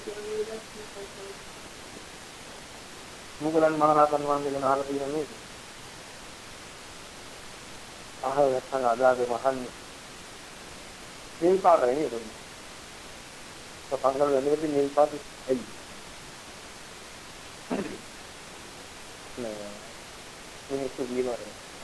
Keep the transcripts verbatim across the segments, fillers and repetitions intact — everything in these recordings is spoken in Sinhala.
මුගලන් මහරහතන් වහන්සේ ගැන අහලා තියෙනවද නේද? අහලා නැත්නම් අදාගේ මහන්නේ නිල් පාටයි නේද? පංගල වෙන්නේ නිල් පාට ඇයි? නෑ මිනිස්සු කියනවා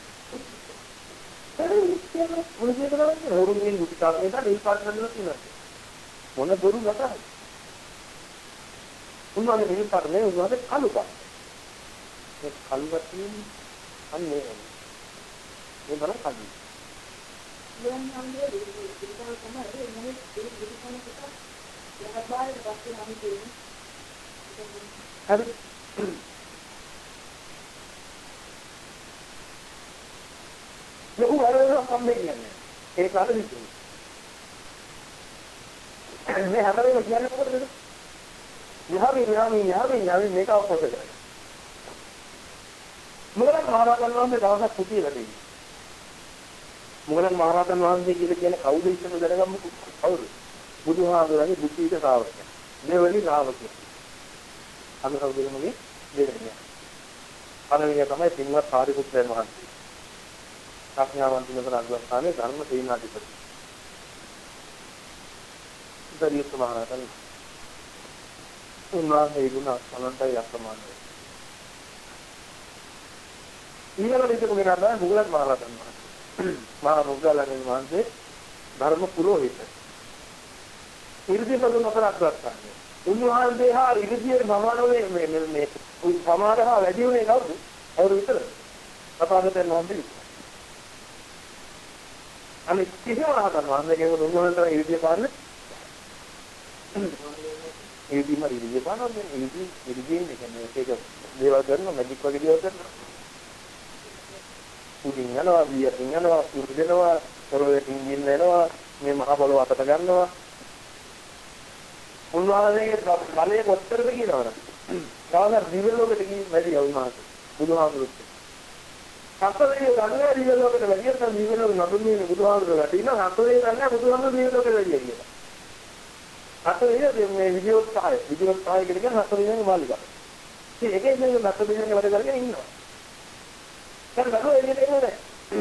මොන දෙයක්ද කරන්නේ? හොරුන්ගෙන් දුක කාගෙන නිල් පාට කරලා තියෙනවා. මොන දොරු ගතයි? උන්වහන්සේ නිල් පාට නෙවෙයි උන්වහන්සේ කළු පාට. මේ කළු වටින් අන්නේ මේ බලන්න කළු. දැන් අන්නේ ඉතින් තමයි තමයි මොනේ දෙවි දෙවිකම කොට යහත් බාහිර පස්සේ නම් කියන්නේ. හරි. ලොකු වරදක් සම්මේ කියන්නේ. ඒක අර විදිහට. මේ හැමදේම කියන්නේ මොකටද? යහවි යහවි යහවි යහවි මේක අවබෝධ කරගන්න. මුගලන් මහරහතන් වහන්සේ දවසක් කුටියට ගිහින්. මුගලන් මහරහතන් වහන්සේ කියලා කියන්නේ කවුද ඉස්සෙල්ලා දැනගමු කවුද? බුදුහාමුදුරන්ගේ බුද්ධික ශ්‍රාවකයා. දෙවෙනි ශ්‍රාවකයා. අද කවුදමගේ දෙවෙනියා. පළවෙනියා තමයි සිංහත් සාරිපුත්‍රයන් වහන්සේ. ප්‍රඥාවන්ත නතර අග්‍රස්ථානයේ ධර්ම සේනාධිපති. දරියත් මහරහතන් උන්වහන්සේ ගුණ අනන්තයි අප්‍රමාණයි. ඊළඟට ඉතින් මොකද කරන්නේ? මුගලන් මහරහතන් වහන්සේ. මහා මුගලන් වහන්සේ ධර්ම පුරෝහිත. ඉර්ධිපද නතර අග්‍රස්ථානයේ. උන්වහන්සේ හා ඉර්ධියේ සමානෝනේ මේ මේ සමානහා වැඩි උනේ කවුද? අවුරු විතරද? තථාගතයන් වහන්සේ. අනිත් කිසිම රහතන් වහන්සේ කෙනෙකුට උන්වහන්සේ ඉර්ධිය පාන්නේ ඉර්ධිය මා ඉර්ධිය පානන්නේ ඉර්ධිය ඉර්ධියෙන් කියන්නේ ඒක දේවල් කරනවා මැජික් වගේ දේවල් කරනවා. උදින් යනවා වියකින් යනවා උරු දෙනවා පොළොවේකින් ගින්නනවා මේ මහ පොළොව අතට ගන්නවා. උන්වහන්සේගේ බලය කොච්චරද කියනවද? සාමාන්‍ය දිව්‍ය ලෝකෙට ගිහින් වැඩි උන්වහන්සේ බුදුහාමුදුරුවෝ. සතරේ ගන්නේ දිව්‍ය ලෝකෙට වැඩි නම් දිව්‍ය ලෝකෙ නඩුන්නේ බුදුහාමුදුරුවෝ ගැටිනා සතරේ ගන්නේ බුදුහාමුදුරුවෝ දිව්‍ය ලෝකෙට වැඩි කියලා. සතරේ මේ විද්‍යෝත්සාහය විද්‍යෝත්සාහය කියන සතරේ මාලිකාව. ඉතින් ඒකේ ඉන්න සතරේ වැඩ කරගෙන ඉන්නවා. දැන් ගලෝ එන්නේ නැහැ.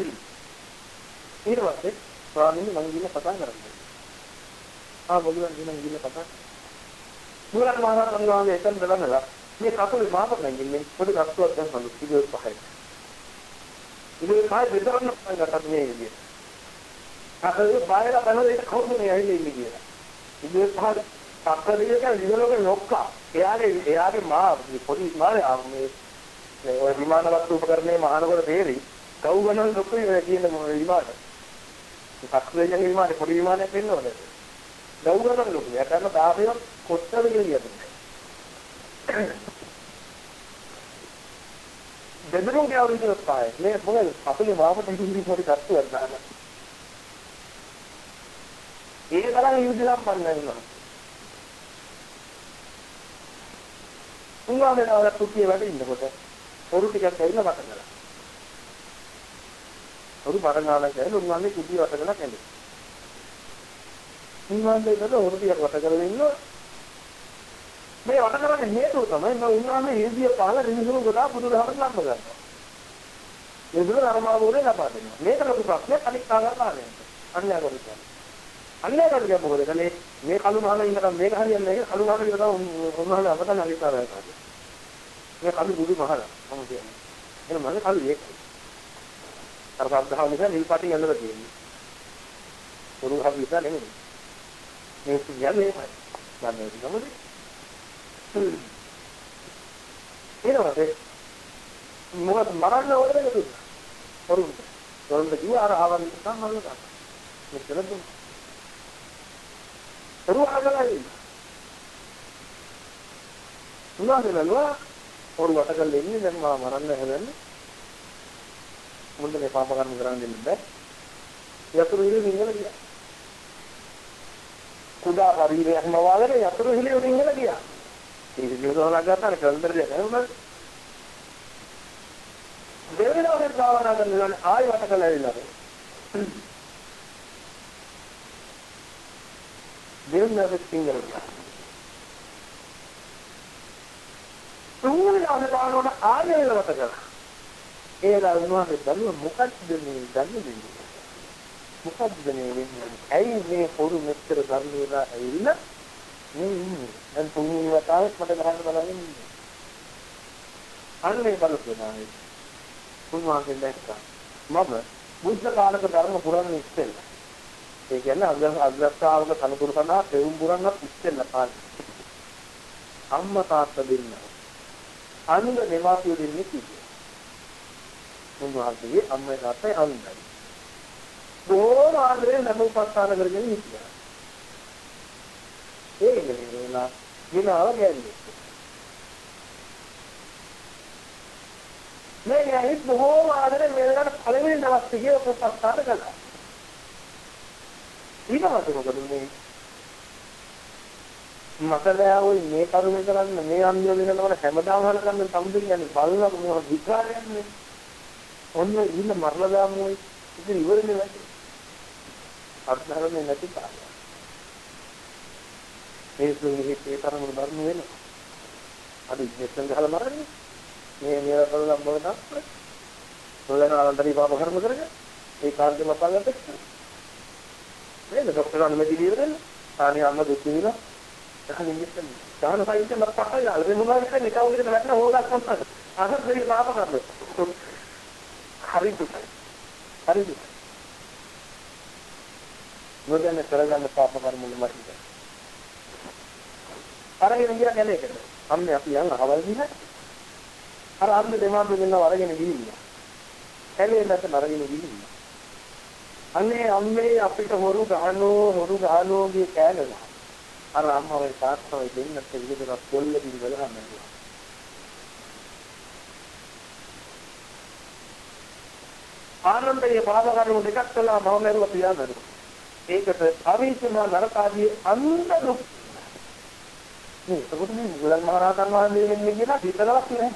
ඊට පස්සේ ස්වාමීන් මම ගිහින් කතා කරන්නේ. ආ බොලුවන් ගිහින් ගිහින් කතා. මුගලන් මහරහතන් වහන්සේ එතන බලනවා මේ කකුලේ මාපක් නැගින්නේ පොඩි කක්කුවක් දැන් හඳු ඉතින් පහයි. ඉතින් පහයි බෙදන්න ගන්නට මේ විදිය. කකුලේ බාහිර බලන එක කවුරුනේ ඇවිල්ලා ඉන්නේ කියලා. ඉතින් පහ කක්කලිය කියන විලෝක නොක්කා. එයාගේ එයාගේ මා පොඩි මානේ මේ ඔය විමානවත් උපකරණේ මහානගර තේරි කව් ගණන් ලොකුයි කියන විමාන. කක්කලිය කියන විමානේ පොඩි විමානයක් වෙන්නවද? කව් ගණන් ලොකුයි. ඒකන දාපියක් කොච්චර කියලාද? දෙදරුම් ගාවින් ඉස්සයි. මේ මොකද අපේ මාපට ඉඳි පොඩි කට්ටුවක් දාන්න. ඒ තරම් යුද්ධ සම්පන්න වෙනවා. උන්වහන්සේලා කුටියේ වැඩ ඉන්නකොට පොරු ටිකක් ඇවිල්ලා වට කරලා. පොරු බරණාලා කියලා උන්වහන්සේ කුටිය වට කරලා කැඳේ. උන්වහන්සේලා පොරු ටිකක් වට කරගෙන ඉන්නවා. මේ වට කරන්නේ හේතුව තමයි මම උන්වහන්සේ හේදිය පහල රිනිසුණු ගොඩා බුදුදහමට ලම්බ කරනවා. ඒ දුර ධර්මාවෝනේ ලබා දෙනවා. මේක ලොකු ප්‍රශ්නයක් අනික් කාරණාවක්. අන්‍යයන් කරන්නේ. අන්‍යයන් කියන්නේ මොකද? කලේ මේ කළු මහල ඉන්නකම් මේක හරියන්නේ නැහැ. කළු මහල කියලා තමයි උන්වහන්සේ අපතන අනිකාරය කරන්නේ. මේ කළු බුදු මහල මම කියන්නේ. එහෙනම් මම කළු ඒක. අර සබ්දහව නිසා නිල් පාටින් ඇඳලා තියෙන්නේ. පොරු හවි නිසා නෙමෙයි. මේක කියන්නේ මේකයි. ගන්න ඕනේ නේද? ඊළඟට මොකද මරන්න ඕනද නේද? පොරු. පොරුන්ට කිව්ව අර ආවන් තමයි ගන්න. මෙතන දුන්න. පොරු ආගලයි. උනාදලා පොරු වට කරලා ඉන්නේ දැන් මම මරන්න හැදන්නේ. මුන්ද මේ පාප කර්ම කරන්න දෙන්න බෑ. යතුරු හිලේ නිංගල ගියා. කුඩා පරිවේයක් නවාගෙන යතුරු හිලේ නිංගල ගියා. ඒක විරෝධලා ගන්න කන්දරේ නේද? දෙවියන්ගේ භාවනා කරන ආය වට කළා ඉන්නවා. දෙවියන්ගේ සිංගල ගියා. තුන්වෙනි දවසේ බලනකොට ආයෙ වෙලවට කරා. ඒලා උන්වහන්සේ බැලුවා මොකක්ද මේ දන්නේ? මොකක්ද මේ වෙන්නේ? ඇයි මේ පොරු මෙච්චර ධර්මීලා ඇවිල්ලා මේ ඉන්නේ? දැන් තුන්වෙනි වතාවෙත් මට ගහන්න බලන්නේ ඉන්නේ. අන්නේ බලපෑනේ. උන්වහන්සේ දැක්කා. මම බුද්ධ කාලක ධර්ම පුරන්න ඉස්සෙල්ලා. ඒ කියන්නේ අග්‍රස්ථාවක කනුතුරු සඳහා පෙරම් පුරන්නත් ඉස්සෙල්ලා කාලේ. අම්මා තාත්තා දෙන්න. අනුග දෙමාපියෝ දෙන්නේ කිව්වා. උන්වහන්සේගේ අම්මා තාත්තා අනුගයි. බොහෝම ආදරෙන් නමෝපස්ථාන කරගෙන හිටියා. ඒක නෙවෙයිලා විනාව කියන්නේ. මේ ඇහිත් බොහෝම ආදරෙන් මේකට පළවෙනි දවස් ටිකේ උපස්ථාන කළා. ඊළඟට මොකද මේ මතලයාවයි මේ කරුණේ කරන්න මේ අන්‍ය වෙනවල හැමදාම හලගන්න සමුද කියන්නේ බලනවා මොකද විකාරයන්නේ. ඔන්න ඉන්න මරලා දාමුයි ඉතින් ඉවරනේ වැඩි. අර්ථහරන්නේ නැති කාලය. මේ සුන්නිහි ඒ තරම ධර්ම වෙනවා. අද ඉස්සෙන් ගහලා මරන්නේ. මේ මේවා කරලා මොකද අප්පේ? සෝලන ආන්තරී පාප කර්ම කරගෙන ඒ කාර්යය මපන්නත් එක්ක. නේද ડોක්ටර් අනුමැතිය දීලා ආනේ අම්ම දුක් විඳිනවා. දැන් ඉංග්‍රීසියෙන් දාන සයින්ස් මට පහයි අල්ලේ මොනවද කියන්නේ නිකන් විදිහට වැටෙන හොගක් මොකක්ද? අහස් දෙවි පාප කර්ම. හරි දුක. හරි දුක. මොකදන්නේ කරගන්න පාප කර්ම මොනවද? අරගෙන ගියා කැලේකට. අම්මේ අපි යන අවල් දිහා අර අන්න දෙමාපිය දෙන්නව අරගෙන ගිහිල්ලා. කැලේ නැත අරගෙන ගිහිල්ලා. අනේ අම්මේ අපිට හොරු ගහනෝ හොරු ගහනෝ කිය කෑනවා. අර අම්මවයි තාත්තවයි දෙන්නත් විදිහට පොල්ල පිළිවෙලා නැගුවා. ආනන්දයේ පාප කර්ම දෙකක් කළා මම මෙරුවා පියාඹරු. ඒකට අවිචිනා නරකාදී අන්ත දුක් නේ ඒකට මේ මුගලන් මහරහතන් වහන්සේ වෙන්නේ කියලා හිතලවත් නෑ.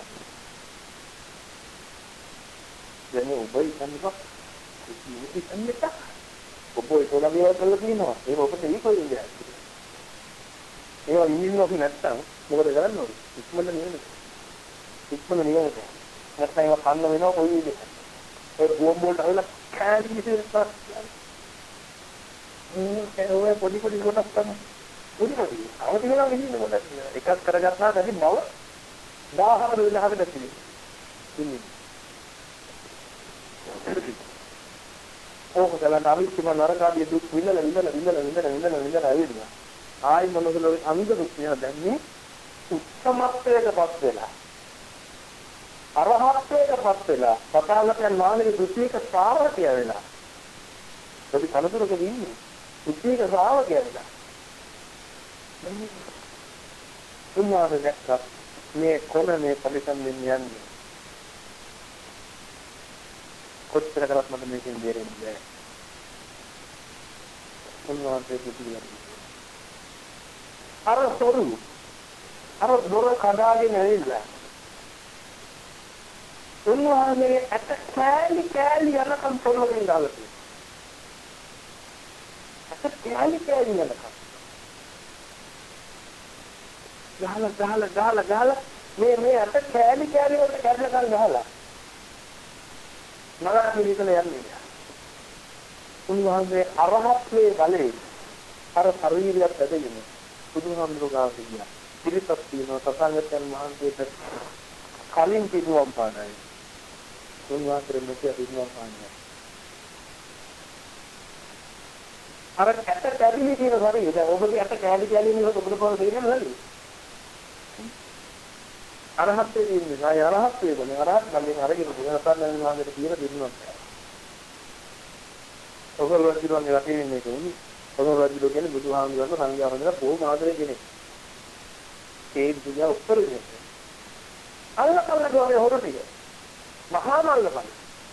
දැන් ඔබයි සම්පක් ඉති සම්මිත ඔබයි තෝලමිය කරලා තියෙනවා. ඒක ඔබට ඊකොයි ඉන්නේ. ඒවා ඉන්නව නැත්තම් මොකද කරන්න ඕනේ? ඉක්මනට නියම. ඉක්මනට නියම. නැත්නම් ඒවා කන්න වෙනවා කොයි විදිහට. ඒ බෝම්බ වලට අහලා කෑලි විදිහට ඒ ඔය පොඩි පොඩි කොටස් තමයි. පොඩි පොඩි. අවදි වෙනවා ඉන්නේ මොකද? එකක් කරගන්නා නැති මව දහහකට විලහකට තියෙන්නේ. ඉන්නේ. ඕක ගලන අවිච්චම නරකාදී දුක් විඳලා විඳලා විඳලා විඳලා විඳලා විඳලා ඇවිල්ලා. ආයි මොනවද අංග දුක් නේ දැන්නේ උත්තමත්වයටපත් වෙලා. අරහත්ත්වයටපත් වෙලා. සතාලකයන් මානසික දෘෂ්ටික ශ්‍රාවකය වෙලා. අපි කනතුරක ඉන්නේ. දෘෂ්ටික ශ්‍රාවකය වෙලා. උන්වහන්සේ දැක්කා මේ කොමනේ පරිසම් යන්නේ. කොච්චර කරත් මට මේකෙන් බේරෙන්නේ නැහැ. උන්වහන්සේ කිව්වා. අර සොරු අර දොර කඩාගෙන ඇවිල්ලා. උන්වහන්සේ අත කෑලි කෑලි යනකම් පොළොවෙන් දාලා තියෙනවා. අත කෑලි කෑලි යනකම්. ගහලා ගහලා ගහලා ගහලා මේ මේ අත කෑලි කෑලි වලට කැඩලකම් ගහලා. නගර පිළිකල යන්නේ. උන්වහන්සේ අරහත්වේ බලේ අර ශරීරයත් ඇදගෙන බුදුහාමුදුරුවෝ ගියා. පිළිපත් තියෙනවා තථාගතයන් වහන්සේට කලින් පිටුවම් පානයි. උන්වහන්සේ මෙතන පිටුවම් පානයි. අර ඇට කැරිලි කියන ශරීරය දැන් ඔබගේ ඇට කැලි කැලි නෙවෙයි ඔබට පොර දෙන්නේ නැහැ. අරහත්ත්වයේ ඉන්නේ. ආය අරහත්ත්වයේ බල අරහත් ගල්ලෙන් අරගෙන බුදුරජාණන් වහන්සේට කියලා දෙන්නවා. ඔගොල්ලෝ රජුගේ රටේ ඉන්නේ කොහොමද? ඔගොල්ලෝ රජු කියන්නේ බුදුහාමුදුරන්ගේ සංඝයා වහන්සේලා බොහොම ආදරේ කෙනෙක්. ඒ දුනියා උත්තර දෙන්නේ. අල්ලකල්ල ගෝවේ හොරටිය. මහා මල්ලපන්.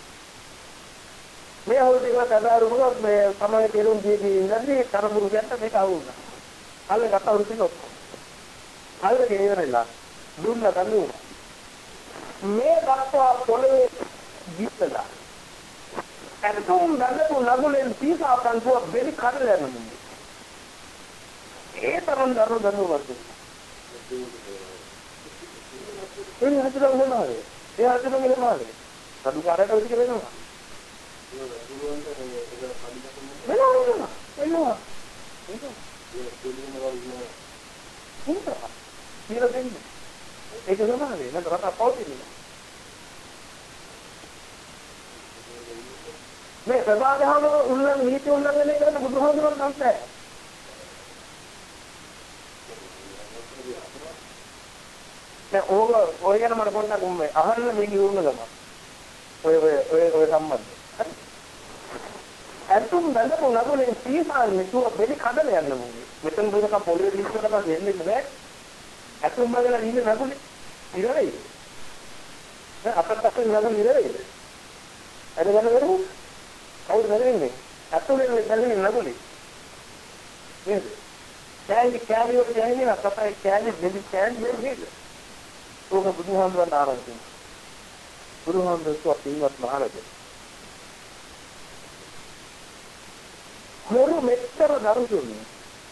මේ හොරටිය කතාරුණොත් මේ සමාජ කෙරුම් දීදී ඉඳි කරමුරු ගැට මේක අහුණා. අල්ල කතාවරු තිනොත්. අල්ලගේ ඉවරලා දුන්න ගන්නු. මේ දක්වා පොළවේ ගිත්තලා. අරතුම් දඟතු නගුලෙන් පීසා කන්තුව බෙලි කඩලා යනවා. ඒ තරම් දරු දරු වර්ධන. ඒ හතරම වෙනවාද? ඒ හතරම වෙනවාද? සතුකාරයට විදිහ වෙනවා. වෙනවා වෙනවා. වෙනවා. කියලා දෙන්නේ. ඒක සමානයි. නේද? රට පෞතිනේ. මේ සබාදහම උල්ලංඝන නීති උල්ලංඝනය කරන බුදුහාමුදුරුවෝ නැහැ. දැන් ඕක ඔය ගැන මට පොඩ්ඩක් උඹ අහන්න මේ කියුණ ගම. ඔය ඔය ඔය ඔය සම්බන්ධ. හරි. අතුම් බඳපු නගුලේ සීසාල් මෙතුව බෙලි කඩල යන්න මොන්නේ. මෙතන දුරක පොළවේ දිස්සකට පස්සේ එන්නේ නැහැ. අතුම් බඳලා ඉන්න නගුලේ ඉරවෙයි. දැන් අපට අතේ නගුලේ ඉරවෙයිද? අර ගන්න වෙරමු. කවුද නැරෙන්නේ? අතුලේ බැලුනේ නගුලේ. නේද? කෑලි කෑලි වල යන්නේ අපතයි කෑලි දෙවි කෑලි නේද? ඕක බුදුහාමුදුරන් ආරම්භ බුදුහාමුදුරුවෝ පින්වත් මහරජ. හොරු මෙච්චර දරුදුනේ.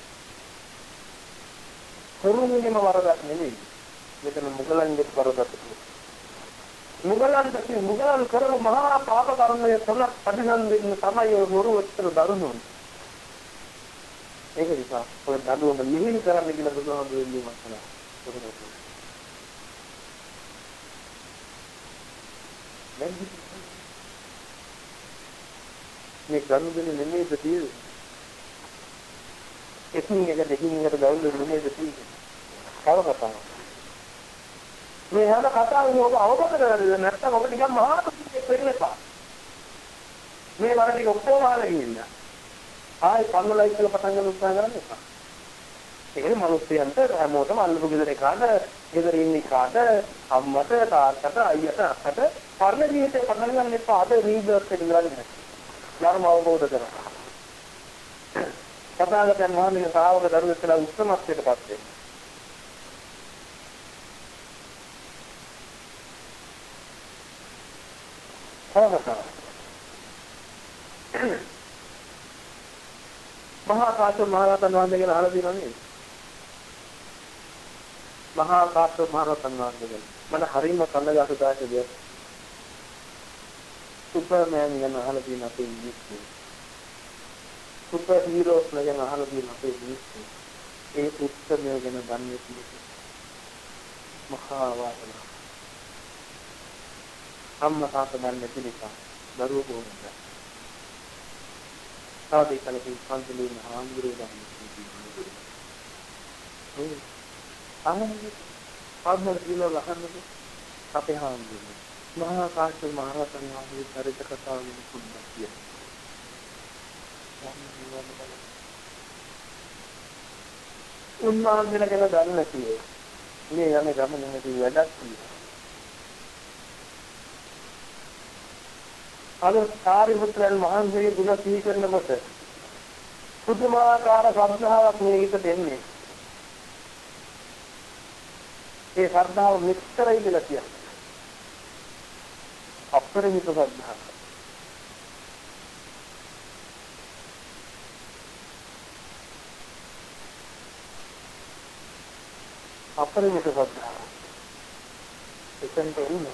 හොරුන්ගේම වරදක් නෙමෙයි. මෙතන මුගලන්ගේ වරදක්. මුගලන් දැකේ මුගලන් කරන මහා පාප කර්මය තුනක් අභිනන්දින්න තමයි හොරු මෙච්චර දරුදුනේ. ඒක නිසා ඔය දඬුවම නිහිල් කරන්න කියලා බුදුහාමුදුරුවෝ මතලා. මේ ගනුදෙනු නෙමෙයි දෙතිය. එකින් එක දෙකින් එකට ගනුදෙනු නෙමෙයි දෙතිය. කවකතාව. මේ හැම කතාවෙම ඔබ අවබෝධ කරගන්න නැත්නම් ඔබ නිකන් මහා තුන්කේ පෙරලපා. මේ වර ටික ඔක්කොම අහලා ගිහින්. ආයි පන්නලයි කියලා පටන් ගන්න උත්සාහ කරන්න එපා. ඒකේ මිනිස්සුන්ට හැමෝටම අල්ලපු ගෙදර කාට, ගෙදර ඉන්නේ කාට, අම්මට, තාත්තට, අයියට, අක්කට පරණ ජීවිතේ පටන් ගන්න එපා. අද රීබර්ත් එක ඉඳලා නැහැ. ධර්ම අවබෝධ කරගන්න. කතාවකයන් වහන්සේ සාවක දරුවෙක් කියලා උත්සමත්වයට පත් වෙනවා. මහා කාශ්‍යප මහ රහතන් වහන්සේ කියලා අහලා තියෙනව නේද? මහා කාශ්‍යප මහ රහතන් වහන්සේ මම හරියම කනගාටුදායක දෙයක්. සුපර්මෑන් ගැන අහලා තියෙන අපේ මිනිස්සු. සුපර් හීරෝස් ගැන අහලා තියෙන අපේ මිනිස්සු. ඒ උත්තරය ගැන දන්නේ නැහැ. මහා වාසනාව. අම්මා තාත්තා දන්නේ නැති නිසා දරුවෝ කොහොමද? තාදී කලකින් පන්සලේ මහාංගුරේ ගන්නේ. ඒ අහන්නේ ආත්ම දිනවල අහන්නේ අපේ හාමුදුරුවෝ. මහා කාශ්‍යප මහ රහතන් වහන්සේ චරිත කතාව ගැන පොඩ්ඩක් කියන්න. උන්වහන්සේ ගැන දන්නේ නැතිව මේ යන්නේ ගමනේ නැති වැඩක් තියෙනවා. අද සාරිපුත්‍රයන් වහන්සේගේ ගුණ සිහි කරනකොට පුදුමාකාර ශ්‍රද්ධාවක් මේ හිතට එන්නේ. ඒ ශ්‍රද්ධාව මෙච්චරයි කියලා කියන්නේ. අපරිමිත ශ්‍රද්ධාව. අපරිමිත ශ්‍රද්ධාව. එතෙන්ට එන්නේ.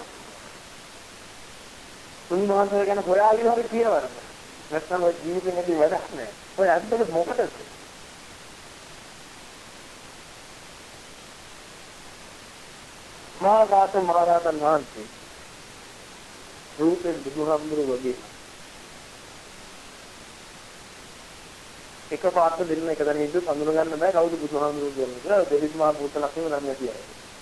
උන්වහන්සේ ගැන හොයාගෙන හරි කියවන්න. නැත්නම් ඔය ජීවිතේ නැති වැඩක් නෑ. ඔය අද්දක මොකටද? මහා කාශ්‍යප මහ රහතන් වහන්සේ රූපෙන් බුදුහාමුදුරුවෝ වගේ එක පාට දෙන්න එක දැන ඉඳන් අඳුර ගන්න බෑ කවුද බුදුහාමුදුරුවෝ කියන්නේ කියලා දෙවිස් මහා භූත ලක්ෂණ නම් කියයි.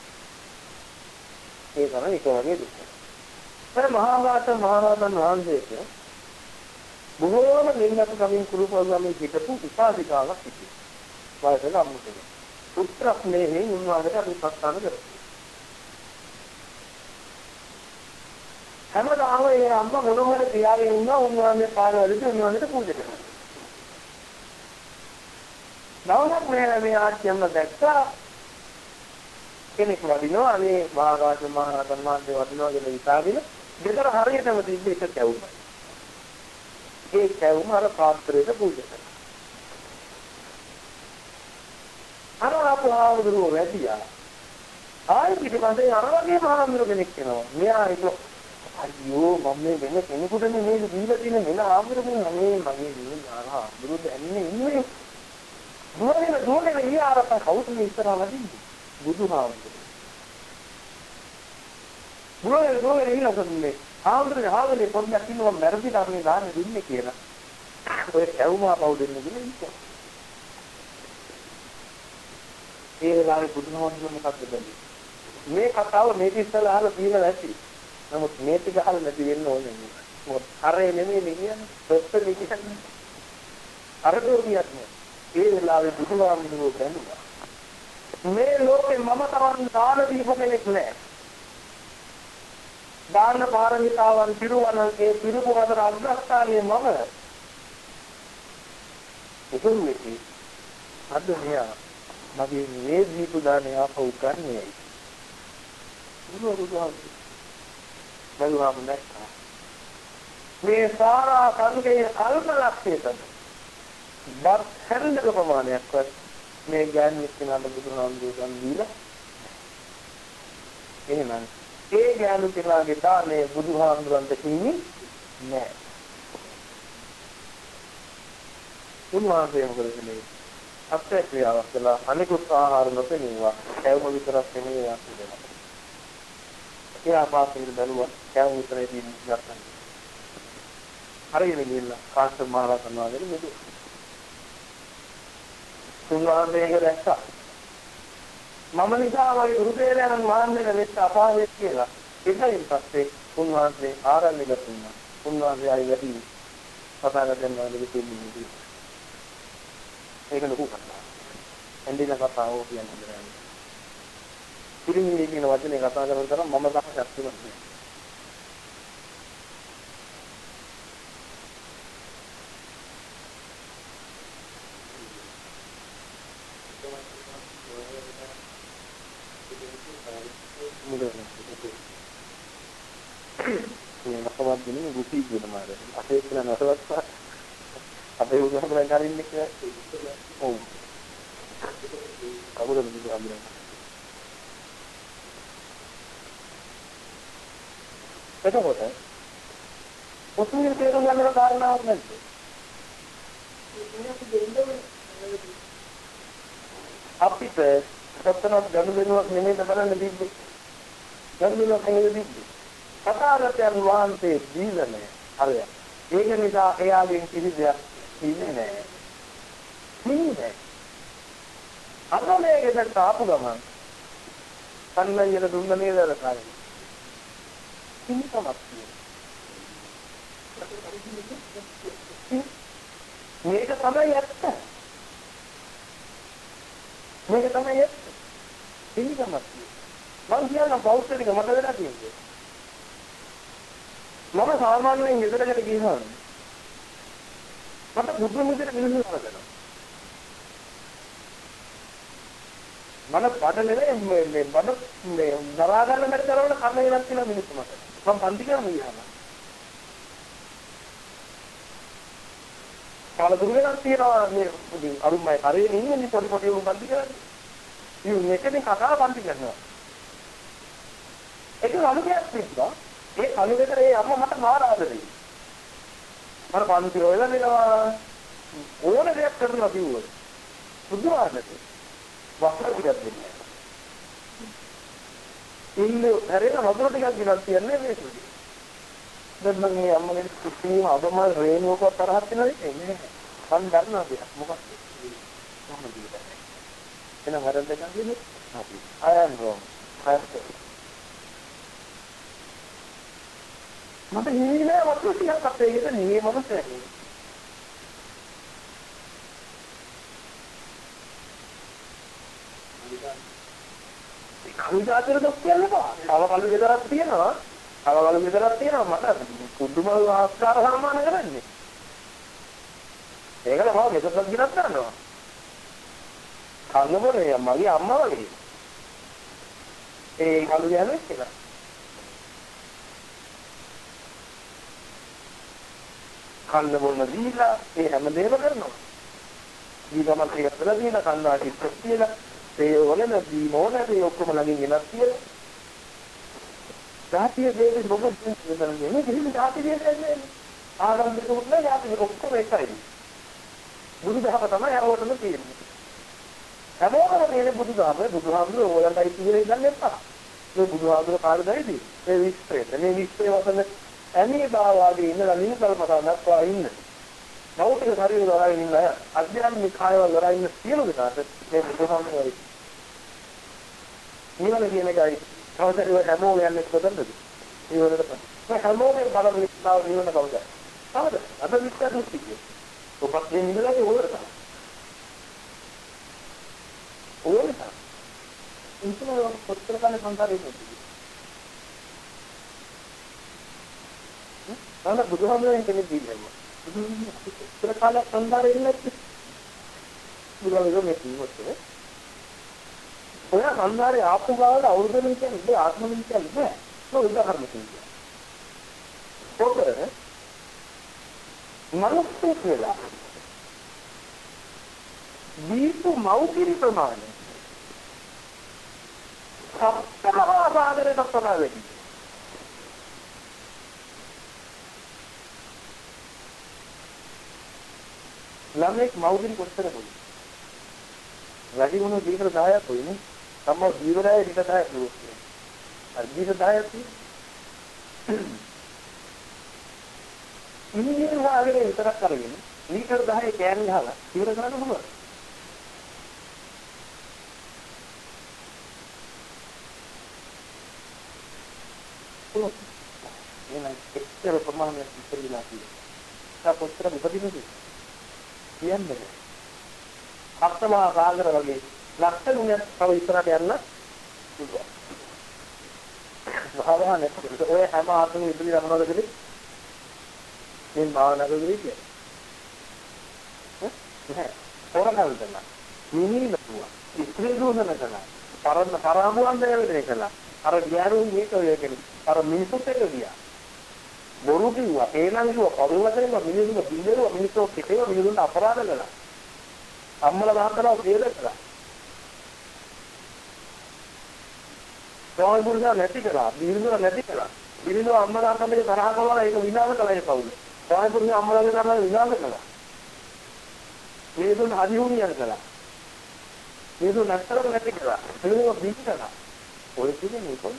ඒ තමයි එක වගේ දුක. ඒ මහා කාශ්‍යප මහ රහතන් වහන්සේට බොහෝම නිර්ණත කමින් කුරුපෝගමේ පිටපු උපාසිකාවක් සිටියා. වයසක අම්මුතුනේ. පුත්‍රක් නෙමෙයි උන්වහන්සේට අභිපස්ථාන කරා. හැමදාම ඒ අම්මා මොන හරි තියාගෙන ඉන්නවා උන්වහන්සේ පාරවලදී උන්වහන්සේට පූජා කරනවා. නවනක් මේ මේ ආච්චියම දැක්කා කෙනෙක් වදිනවා මේ මහා කාශ්‍යප මහ රහතන් වහන්සේ වදිනවා කියලා හිතාගෙන දෙතර හරියටම තිබ්බ එක කැවුමයි. ඒ කැවුම අර පාත්‍රයට පූජා කරනවා. අර ආපුවාවුරුව වැඩියා ආයෙ පිටිපස්සේ අර වගේ මහාමුදුර කෙනෙක් එනවා. මෙයා ඒක අයියෝ මම මේ වෙන කෙනෙකුට නෙමෙයි දීලා තියෙන මෙල ආමුදුරකින් නෙමෙයි මගේ දින ආහා බුදු දැන්නේ ඉන්නේ. දුවගෙන දුවගෙන ඊආරත කවුද මේ ඉස්සරහා වදින්නේ? බුදුහාමුදුර. දුවගෙන දුවගෙන ඊළඟට ආමුදුරේ ආවලේ පොඩ්ඩක් ඉන්නවා මැරදිලා මේ දාන්න දෙන්නේ කියලා. ඔය කැවුමා පව් දෙන්න ගිහින් ඉන්නවා. ඒ වෙලාවේ බුදුහාමුදුර මොකක්ද දෙන්නේ? මේ කතාව මේක ඉස්සලා අහලා තියෙන නැති. නමුත් මේ ටික අහලා නැති වෙන්න ඕනේ නේ. මොකද අරේ නෙමෙයි කියන්නේ. ප්‍රශ්න කියන්නේ. අර දුර්මියක් නේ. ඒ වෙලාවේ බුදුහාමුදුර දැනුවා. මේ ලෝකේ මම තරම් දාන දීප කෙනෙක් නෑ. දාන පාරමිතාවන් පිරුවනගේ පිරුවතර අග්‍රස්ථානයේ මම. උතුම්ෙකි. අද මෙයා මගේ මේ දීපු දානේ ආපහු ගන්නේයි. බුදුහාමුදුර බලුවාම නැත්තා. මේ සාරා කන්ගේ කල්පලක්ෂයට බත් හැන්දක ප්‍රමාණයක්වත් මේ ගෑනු කෙනාට බුදුහාමුදුර ගන් දීලා එහෙනම් ඒ ගෑනු කෙනාගේ දානේ බුදුහාමුදුරන්ට කිව්වේ නෑ. උන්වහන්සේ මොකද කළේ? අත්‍ය ක්‍රියාවක් කළා. අනිකුත් ආහාර නොපෙනීවා. කැවුම විතරක් නෙමෙයි ආසදෙනවා. එයා පාසෙකට බැලුවා කැවුම විතරේ තියෙන ගන්න. හරියට ගිහිල්ලා කාශ්‍යප මහ රහතන් වහන්සේට මෙදු. උන්වහන්සේ දැක්කා. මම නිසා වගේ රුදේරයන් මාන්නේ වෙච්ච අපායෙත් කියලා. ඒකෙන් පස්සේ උන්වහන්සේ ආරණ්‍ය ගතුනා. උන්වහන්සේ ආයි වැඩි සතාගතෙන් වගේ දෙන්නේ. ඒක ලොකු කතාවක්. එන්දින කතාව කියන්නේ හොඳයි. පිළිමිලේ කියන වචනේ කතා කරන තරම් මම තමයි ශක්තිමත් නෑ. මේ නසවත් දෙන්නේ ගුටි කියන මාරේ. අපේ කියන නසවත් අපේ උදාහරණ ගන්න එක ඔව්. කවුරුද කියන්නේ? එතකොට ඔතුමින් තේරුම් ගන්න කාරණාවක් නැද්ද? අපිට සත්‍යනත් ගනුදෙනුවක් නෙමෙයි බලන්න දීන්නේ. ගනුදෙනුවක් නෙමෙයි දීන්නේ. සතරයන් වහන්සේ දීලා නැහැ. හරියට. ඒක නිසා එයාගෙන් කිසි දෙයක් ඉන්නේ නැහැ. ඉන්නේ. අතලේ ගෙදරට ආපු ගමන් කන්නයිල දුන්න නේද අර කාලේ. කිනිකමක් මේක තමයි ඇත්ත. මේක තමයි ඇත්ත. කිනිකමක්. මං කියන බෞද්ධනික මට වෙලා තියෙන්නේ. මම සාමාන්‍යයෙන් ගෙදරකට ගිහම මට බුදුන් විදිහට මිනිස්සු හදනවා. මම බඩ නෙවෙයි මේ බඩ මේ දරා ගන්න බැරි තරමට කන්න වෙනස් වෙන මිනිස්සු මට. මම පන්ති කරමු ගියාම. කාල දුර වෙනස් තියනවා මේ පුදින් අරුම්මයි හරිය ඉන්නේ පොඩි පොඩි උන් පන්ති කරන්නේ. ඉතින් මේකෙන් කකා පන්ති කරනවා. ඒක අලුතයක් තිබ්බා. ඒ අලුතේට ඒ අම්මා මට මාර ආදරේ. මම පන්ති වල දෙනවා ඕන දෙයක් කරනවා කිව්වොත්. බුදුආනට වස්ත්‍ර ටිකක් දෙන්නේ. ඉන්නේ හැරෙන වතුර ටිකක් ගෙනත් තියන්නේ මේකද. දැන් මම මේ අම්මගෙන් කිසිම අබමල් රේණුවක තරහක් වෙනවද එන්නේ. මම දන්නවා දෙයක් මොකක්ද? කොහොමද කියන්නේ? එන වරද දෙකක් දෙන්නේ. අපි I am wrong. මට හිනේ වතුර ටිකක් අපේ ගෙදර නේ මම කියන්නේ. කල්ජාතර දොස් කියන්නකෝ. කලකලු ගෙදරක් තියෙනවා. කලකලු ගෙදරක් තියෙනවා මට කුඩුම ආස්කාර සම්මාන කරන්නේ. ඒකල මම මෙතනක් ගිනත් ගන්නවා. කන්නබරේ මගේ අම්මා වගේ. ඒ කලු යන්නේ කියලා. කන්න බොන්න දීලා ඒ හැම දෙයක්ම කරනවා. දීගමක් කියලා දීලා කන්නාටි ඉස්සෙල්ලා ඒ වලදී මොනවාරි ඔක්කොම ළඟින් ගෙනත් කියලා. ජාතිය දෙවි මොකද කියන්නේ මේ කිසිම ජාතිය දෙන්නේ ආරම්භක උන්නේ ජාතිය ඔක්කොම එකයි. බුදුදහම තමයි අවවටම තියෙන්නේ. හැමෝම මේ බුදුදහම බුදුහාමුදුරුවෝ ඕලන්ටයි කියන්නේ ගන්න එපා. මේ බුදුහාමුදුරුවෝ කාර්යයයිදී මේ විශ්වයට මේ විශ්වයේ වසන ඇමී බාවාගේ ඉඳලා නිකල්ම කරනස්වා ඉන්න. භෞතික ශරීරය වලින් ඉන්න අය අධ්‍යාත්මික කායවල වල ඉන්න සියලු දෙනාට මේ බුදුහාමුදුරුවෝ නිවන කියන එකයි කවදාවත් හැමෝම යන්නේ කොතනද? නිවනට පස්සේ. මේ හැමෝම බලන විස්තාව නිවන කවුද? කවුද? අද විස්තර දුක්තිය. ඔබත් මේ නිවලගේ ඕකට. ඕකට. ඉන්සුලන කොච්චර කාලෙ සංසාරේ ඉන්නද? හ්ම්? අන්න බුදුහාමුදුරන් කෙනෙක් දීලා. බුදුහාමුදුරන් කොච්චර කාලයක් සංසාරේ ඉන්නද? බුදුහාමුදුරන් මේ කිව්වොත් ඔය සංසාරේ ආපු ගාවට අවුරුද්දෙන් කියන්නේ ආත්මෙන් කියන්නේ නෑ. ඒක උදාහරණ කියන්නේ. පොත මනුස්ස කියලා. දීපු මෞපිරි ප්‍රමාණය. සත්‍යමහා සාගරයට තමයි වෙන්නේ. ළමෙක් මෞපිරි කොච්චර පොඩි. වැඩි වුණු දීකර දහයක් වෙන්නේ. තමයි ජීවරය ඊට දහයක් නෙවෙයි. අර දීකර දහයක් තියෙන්නේ. ඉන්නේ වාගේ විතරක් කරගෙන ලීටර් දහය කෑන් ගහලා ඉවර කරන්න පුළුවන්. එහෙනම් එක්තර ප්‍රමාණයක් ඉතිරිලා තියෙනවා. ඒක කොච්චර විපදිනවද? කියන්නේ. අක්තමහා සාගර වගේ ලක්ෂ ගුණයක් තව ඉස්සරහට යන්න පුළුවන්. භාවනා නැත්නම් ඔය හැම ආත්මෙම ඉදිරි යනවාද කියලා මේ භාවනා කරගන්නේ කියන්නේ. ඈ? හොරනල් දෙන්න. මිනිල තුවා. ඉස්ත්‍රි දුන්නන කළා. පරණ පරාමුවන් දෙන්නේ කළා. අර ගෑනු මේක වෙන්නේ. අර මිනිසුත් එක ගියා. බොරු කිව්වා, ඒනම් කිව්වා, කවුරුවදේම මිනිසුන්ව බින්දේවා, මිනිස්සු කිතේවා, මිනිසුන්ට අපරාධ කළා. අම්මලා ගහනවා වේද කළා. ස්වාමි පුරුෂයා නැති කළා, බිරිඳුර නැති කළා. බිරිඳුර අම්මලා අම්මගේ තරහ කළා, ඒක විනාශ කළා ඒ කවුද? ස්වාමි පුරුෂයා අම්මලාගේ තරහ විනාශ කළා. මේදුන් හදිහුණියන් කළා. මේදුන් නැතරම නැති කළා. මේදුන් බිහි කළා. ඔය කියන්නේ කොහොමද?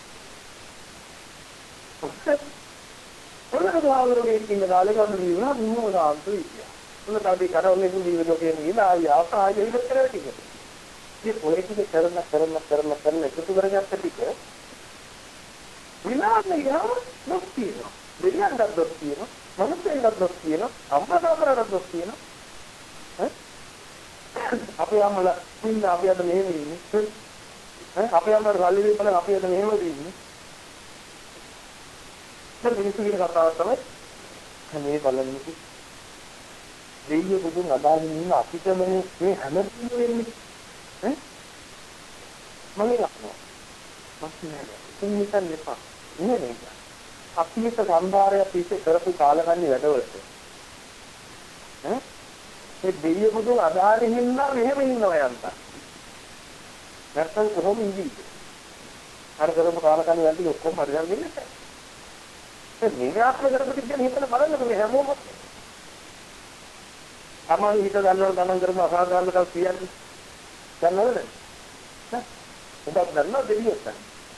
ඔන්නක ආවරෝගේ ඉන්න කාලේ කවුරු නිවුණා මොනවද ආන්තු ඉතියා. උන්නට අපි කරවන්නේ ජීවිතෝ කියන්නේ ඉන්න ආයි ආසාය ඉවත් කරලා ටික. මේ පොලිටික කරන කරන කරන කරන එකතු කරගත්ත ටික විනාශය නොකියන. දෙයයන්ට දොස් කියන, මනුස්සයෙන්ට දොස් කියන, අම්මලාට දොස් කියන. ඈ අපි අම්මලා ඉන්න අපි අද මෙහෙම ඉන්නේ. ඈ අපි අම්මලා රැලි වල අපි අද මෙහෙම ඉන්නේ. දැන් මිනිස්සු කියන කතාව තමයි මේ බලන්නේ. දෙවියෝ බුදුන් අදාළින් ඉන්න අපිට මේ මේ හැමදේම වෙන්නේ. ඈ මම ලක්නවා. මස්නේ. ඉන්නකන් එපා. නේ අපි එක සම්භාරය පිටේ කරපු කාලකන්ණි වැඩවලට. ඈ මේ දෙවියෝ බුදුන් අදාළින් ඉන්න මෙහෙම ඉන්නවා යන්ත. නැත්තම් කොහොම ඉඳී? අර කරපු කාලකන්ණි වැඩි ඔක්කොම හරියට වෙන්නේ. මේ ආත්ම කරපු ටික ගැන හිතලා බලන්නකො මේ හැමෝම අමාරු හිත ගන්නවල ගණන් කරමු අසාධාරණකම් කියන්නේ ගන්නවද නෑ උඹක් ගන්නවා දෙවියෝ තමයි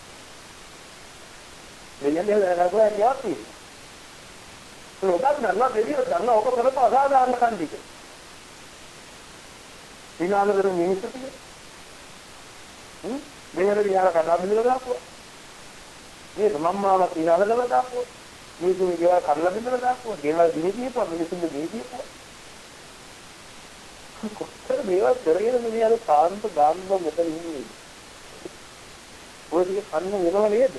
දෙවියන්ගේ කරපුවා යටි උඹක් ගන්නවා දෙවියෝ ගන්නවා ඔක කරපු අසාධාරණකම් ටික විනාශ කරන මිනිස්සු ටික හ්ම් මෙහෙර විහාර කරලා බින්දලා දාපුවා මේ මම්මාව විනාශ කරලා දාපුවා මිනිස්සු මේවා කරලා බින්දලා දාපුවා ගෙවල් දිවිපුවා මිනිස්සුන්ගේ දිවිපුවා කොච්චර මේවා කරගෙන මේ අර කාන්ත ගාම්බ මෙතන ඉන්නේ ඔය ටික කන්න වෙනව නේද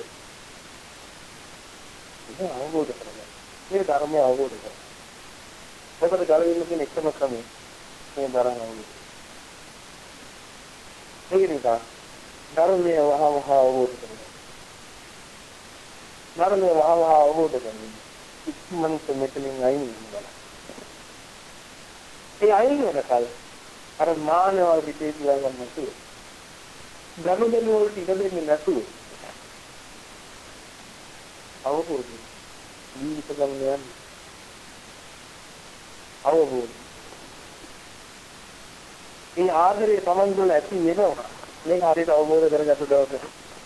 ඒක අවබෝධ කරගන්න මේ ධර්මය අවබෝධ කරගන්න ඔබට ගලවෙන්න තියෙන එකම ක්‍රමය මේ ධර්ම අවබෝධ ඒක නිසා ධර්මය වහවහ අවබෝධ කරගන්න ධර්මය වහවහ අවබෝධ කරගන්න ඉක්මනට මෙතනින් අයින් වෙනවා ඒ අයින් වෙනකල් අර මානව විදේ කියලා ගන්න තු ගනුදෙනු වලට ඉඩ දෙන්නේ නැතුව අවබෝධ ජීවිත ගමන යන්නේ අවබෝධ. මේ ආදරේ Taman තුළ ඇති වෙනවා. මේක හරියට අවබෝධ කරගත්ත දවසට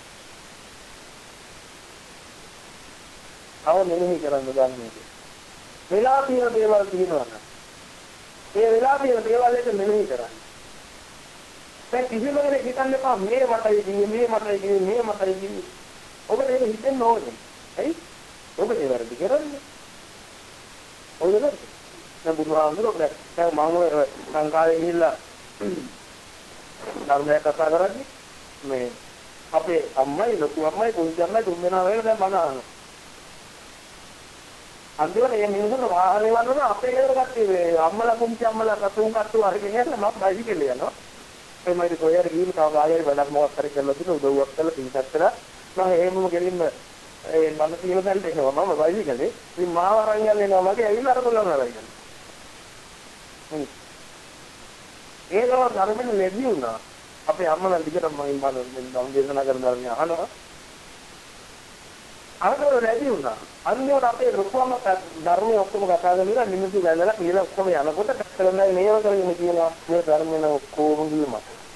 අව මෙනෙහි කරන්න ගන්න. වෙලා තියෙන දේවල් තියෙනවා නම් ඒ වෙලා තියෙන දේවල් එක මෙනෙහි කරන්න. දැන් කිසිම කෙනෙක් හිතන්න එපා මේ මටයි කිව්වේ මේ මටයි කිව්වේ මේ මටයි කිව්වේ. ඔබට ඒක හිතෙන්න ඕනේ. හරි? ඔබ ඒ වැරදි කරන්නේ. ඔය නේද? දැන් බුදුහාමුදුරුවෝ දැන් මම සංකාරයේ ගිහිල්ලා ධර්මයක් කතා කරන්නේ මේ අපේ අම්මයි ලොකු අම්මයි පුංචි අම්මයි තුන් දෙනා වගේ දැන් මම අහනවා. අන්තිමට මේ මිනිස්සුන්ට වාහනේ වන්නම අපේ ගෙදර කට්ටිය අම්මලා පුංචි අම්මලා කතුන් කට්ටු අරගෙන යනවා මම බයිසිකල් යනවා. ඒ මයිද කොහෙද ගිහින් තව ආයෙත් වැඩක් මොකක් හරි කරලා දින උදව්වක් කරලා පිටත් කරලා මම එහෙමම ගෙලින්ම ඒ මම තියෙන තැනට එනවා මම බයිසිකලේ. ඉතින් මාව අරන් යනවා මගේ ඇවිල්ලා අර කොල්ලන් අරන් යනවා. හ්ම්. ඒ දවස් අරගෙන ලැබි වුණා. අපේ අම්මලා දිගටම මම මම දේශනා කරන ධර්මය අහනවා. අරගෙන ලැබි වුණා. අන්තිමට අපේ ලොකුම ධර්මයේ ඔක්කොම කතා කරලා නිමිති ගන්නලා කියලා ඔක්කොම යනකොට කතරණයි මේව කරගෙන කියනවා මේ ධර්මෙන ඔක්කොම ගිලම.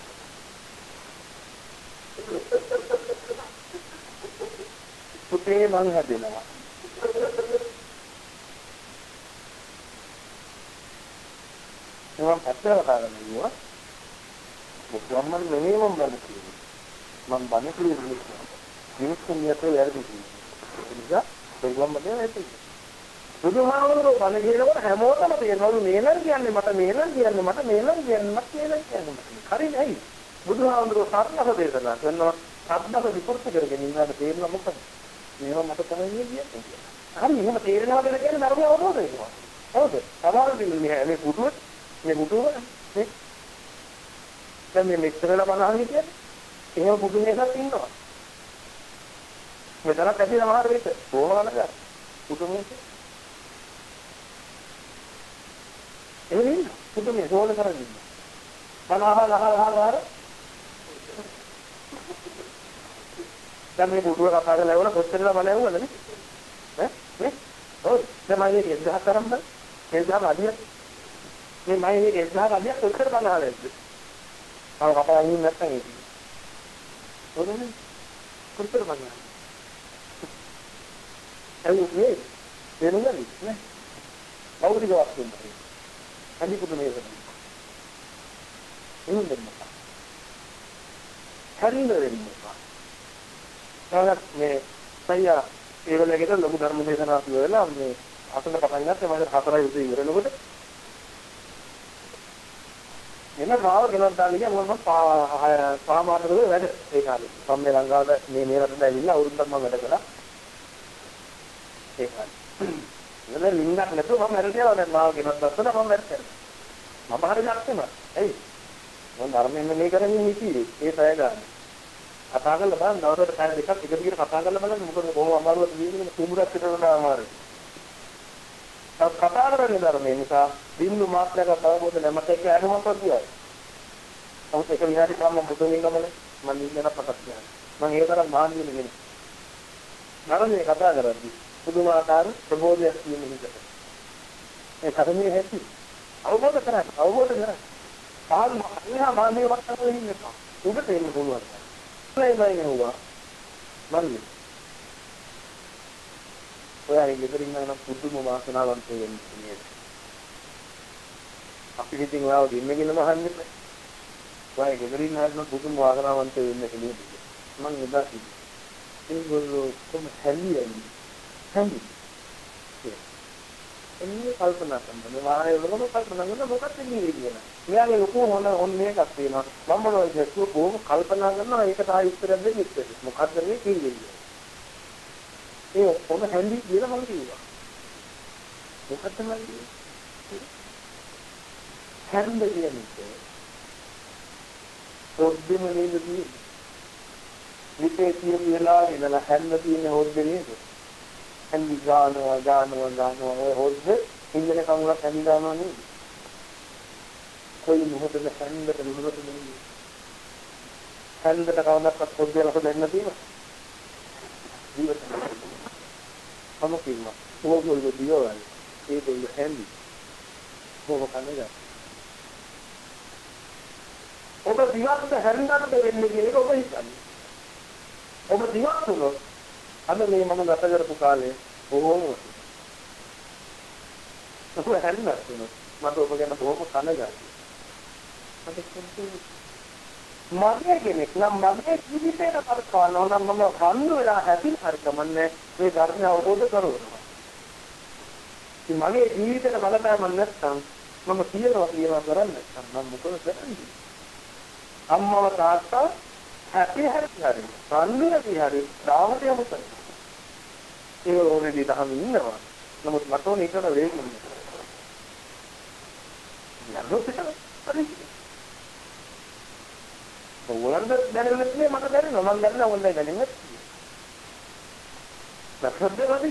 පුතේ මං හැදෙනවා. මම පැත්තට කතා කරනවා. මොකක්ම නෙමෙයි මම බන කියන්නේ. මම බන කියන්නේ මිනිස්සුන් යතේ වැරදි කියන්නේ. ඒ නිසා ඒගොල්ලෝ මම නැති. බුදුහාමුදුරුවෝ බණ කියනකොට හැමෝටම තේරෙනවලු මේ නම් කියන්නේ මට මේ නම් කියන්නේ මට මේ නම් කියන්නේ මට මේ නම් කියන්නේ මට. හරි නෑ. බුදුහාමුදුරුවෝ සාර්ථක දේශනා කරනවා. සත්‍යක විපර්ත කරගෙන ඉන්නකට තේරෙනවා මොකද? මේවා මට තමයි කියන්නේ. හරි එහෙම තේරෙනවා කියලා කියන්නේ ධර්මය අවබෝධ වෙනවා. හවුද? සමහරවිට මේ මේ පුදුම මේ පුදුම මේ දැන් මේ මෙච්චරලා බලන්නේ කියන්නේ එහෙම පුදුම එකක් ඉන්නවා. මෙතනත් ඇති සමහර විට කොහොමද ගන්න පුදුමයි එහෙනම් පුදුමයි ඕන කරන්නේ අනහල අහල අහල දැන් මේ පුදුම කතා කරලා වල කොච්චරලා බලයවද නේ ඈ නේ ඔව් දැන් මම මේක එක්දහස් කරන් බල එක්දහස් අඩිය මේ මම මේක එක්දහස් අඩිය කොච්චර බලහලද අර කතා අයින් නැත්තම් ඒක ඕනනේ කොච්චර බලන්න ඇයි මේ වෙනුනලි නේ අවුරුදු ගාවක් දුන්නා අනිත් පුදුම මේක එහෙම දෙන්න හරිද වෙන්නේ තාක් මේ සයියා ඒ වෙලාවකට ලොකු ධර්ම දේශනා කරලා මේ අසල පටන් ගත්තේ මම හතරයි උදේ ඉවරනකොට එන මාව ගෙනත් දාන්න ගියා මම පහ මාසෙක වැඩ ඒ කාලේ මම මේ ලංකාවට මේ මේ රටට ඇවිල්ලා අවුරුද්දක් මම වැඩ කළා ඒ කාලේ නේද ලින්ගක් නැතුව මම වැඩ කරලා දැන් මාව ගෙනත් දැස්සන මම වැඩ කරා මම හරි නැත්තේ මම ඇයි මම ධර්මයෙන් මේ කරන්නේ හිතියේ ඒ සය ගන්න කතා කරලා බලන්න දවසට පැය දෙකක් එක දිගට කතා කරලා බලන්න මොකද කොහොම අමාරුවද කියන්නේ කුඹුරක් විතරනවා අමාරුයි කතා කරන්නේ ධර්මයේ නිසා බින්දු මාත්‍රයක් අවබෝධ නැමත එක අරමුණක් කියයි. නමුත් ඒක විනාඩි කම බුදු වෙනකමනේ මම ඉන්න පටක් ගන්න. මම ඒ තරම් මහාන් වෙන කෙනෙක්. ධර්මයේ කතා කරද්දී පුදුමාකාර ප්‍රබෝධයක් තියෙන විදිහට. ඒ ධර්මයේ හැටි අවබෝධ කරගන්න අවබෝධ කරගන්න. සාහල් මහා මානේ වටේ ඉන්නේ. උඹට එන්න පුළුවන්. ඒ නෑ නුවා. මන්නේ ඔයාගේ ගෙදරින් නම් පුදුම වාසනාවන්ත වෙන්නේ නේද? අපි ඉතින් ඔයාව දෙන්නගෙන මහන්නේ නැහැ. ඔයාගේ ගෙදරින් නම් පුදුම වාසනාවන්ත වෙන්නේ නේද? මම එදා කිව්වා. ඒගොල්ලෝ කොහොම හැලියන්නේ? හැලි. එන්නේ කල්පනා කරනවා. මේ වාහනේ වලම කල්පනා කරනවා මොකක්ද කියන්නේ කියලා. මෙයාගේ ලොකු හොන ඔන්න මේකක් තියෙනවා. මම මොනවද ඒක කොහොම කල්පනා කරනවා ඒකට ආයෙ උත්තර දෙන්න ඉස්සෙල්ල. මොකක්ද මේ කියන්නේ? ඒ ඔක්කොම හැන්දි කියලා මම කිව්වා. මොකක්ද මම කිව්වේ? හැන්ද කියන්නේ. හොද්දෙම නේද කියන්නේ. විතේ තියෙන වෙලාව ඉඳලා හැන්ද තියෙන හොද්දේ නේද? හැන්දි ගානවා ගානවා ගානවා ඔය හොද්ද ඉන්දන කමුලක් හැන්දි ගානවා නේද? කොයි මොහොතද හැන්දට නුනට නෙමෙයි. හන්දට කවදාවත් පොඩ්ඩක් දෙන්න තියෙනවා. ජීවිත මම කියනවා ඕගොල්ලෝ දියවල් ඒගොල්ලෝ හැන්දි මොකක් කන්නේ ඔබ දිවස්ත හැරෙන්නට වෙන්නේ කියලා ඔබ හිතන්නේ. ඔබ දිවස් වුණොත් අද මේ මම ගත කරපු කාලේ බොහොම ඔබ හැරෙන්නට වෙනවා. මට ඔබ ගැන බොහොම කනගාටුයි. මට කිව්වේ මගේ කෙනෙක් නම් මගේ ජීවිතේට කරකවන ඕනම් මම කන්දු වෙලා හැපින් හරි කමන්නේ මේ ධර්මය අවබෝධ කරගන්නවා. ඉතින් මගේ ජීවිතේට බලපෑම නැත්නම් මම කියනවා කියනවා කරන්නේ නැත්නම් මම මොකද කරන්නේ? අම්මව තාත්තා හැපි හරි හරි කන්දු හරි හරි දාවට යමු කරා. ඒක ඕනේදී තහම ඉන්නවා. නමුත් මට ඕනේ ඒකට වේගින් ඉන්න. යන්නොත් හරි. ඕලන්ද දැනෙන්නේ නැහැ මට දැනෙනවා මම දැනෙනවා ඕලයි දැනෙන්නේ නැත්නම් නැත්නම්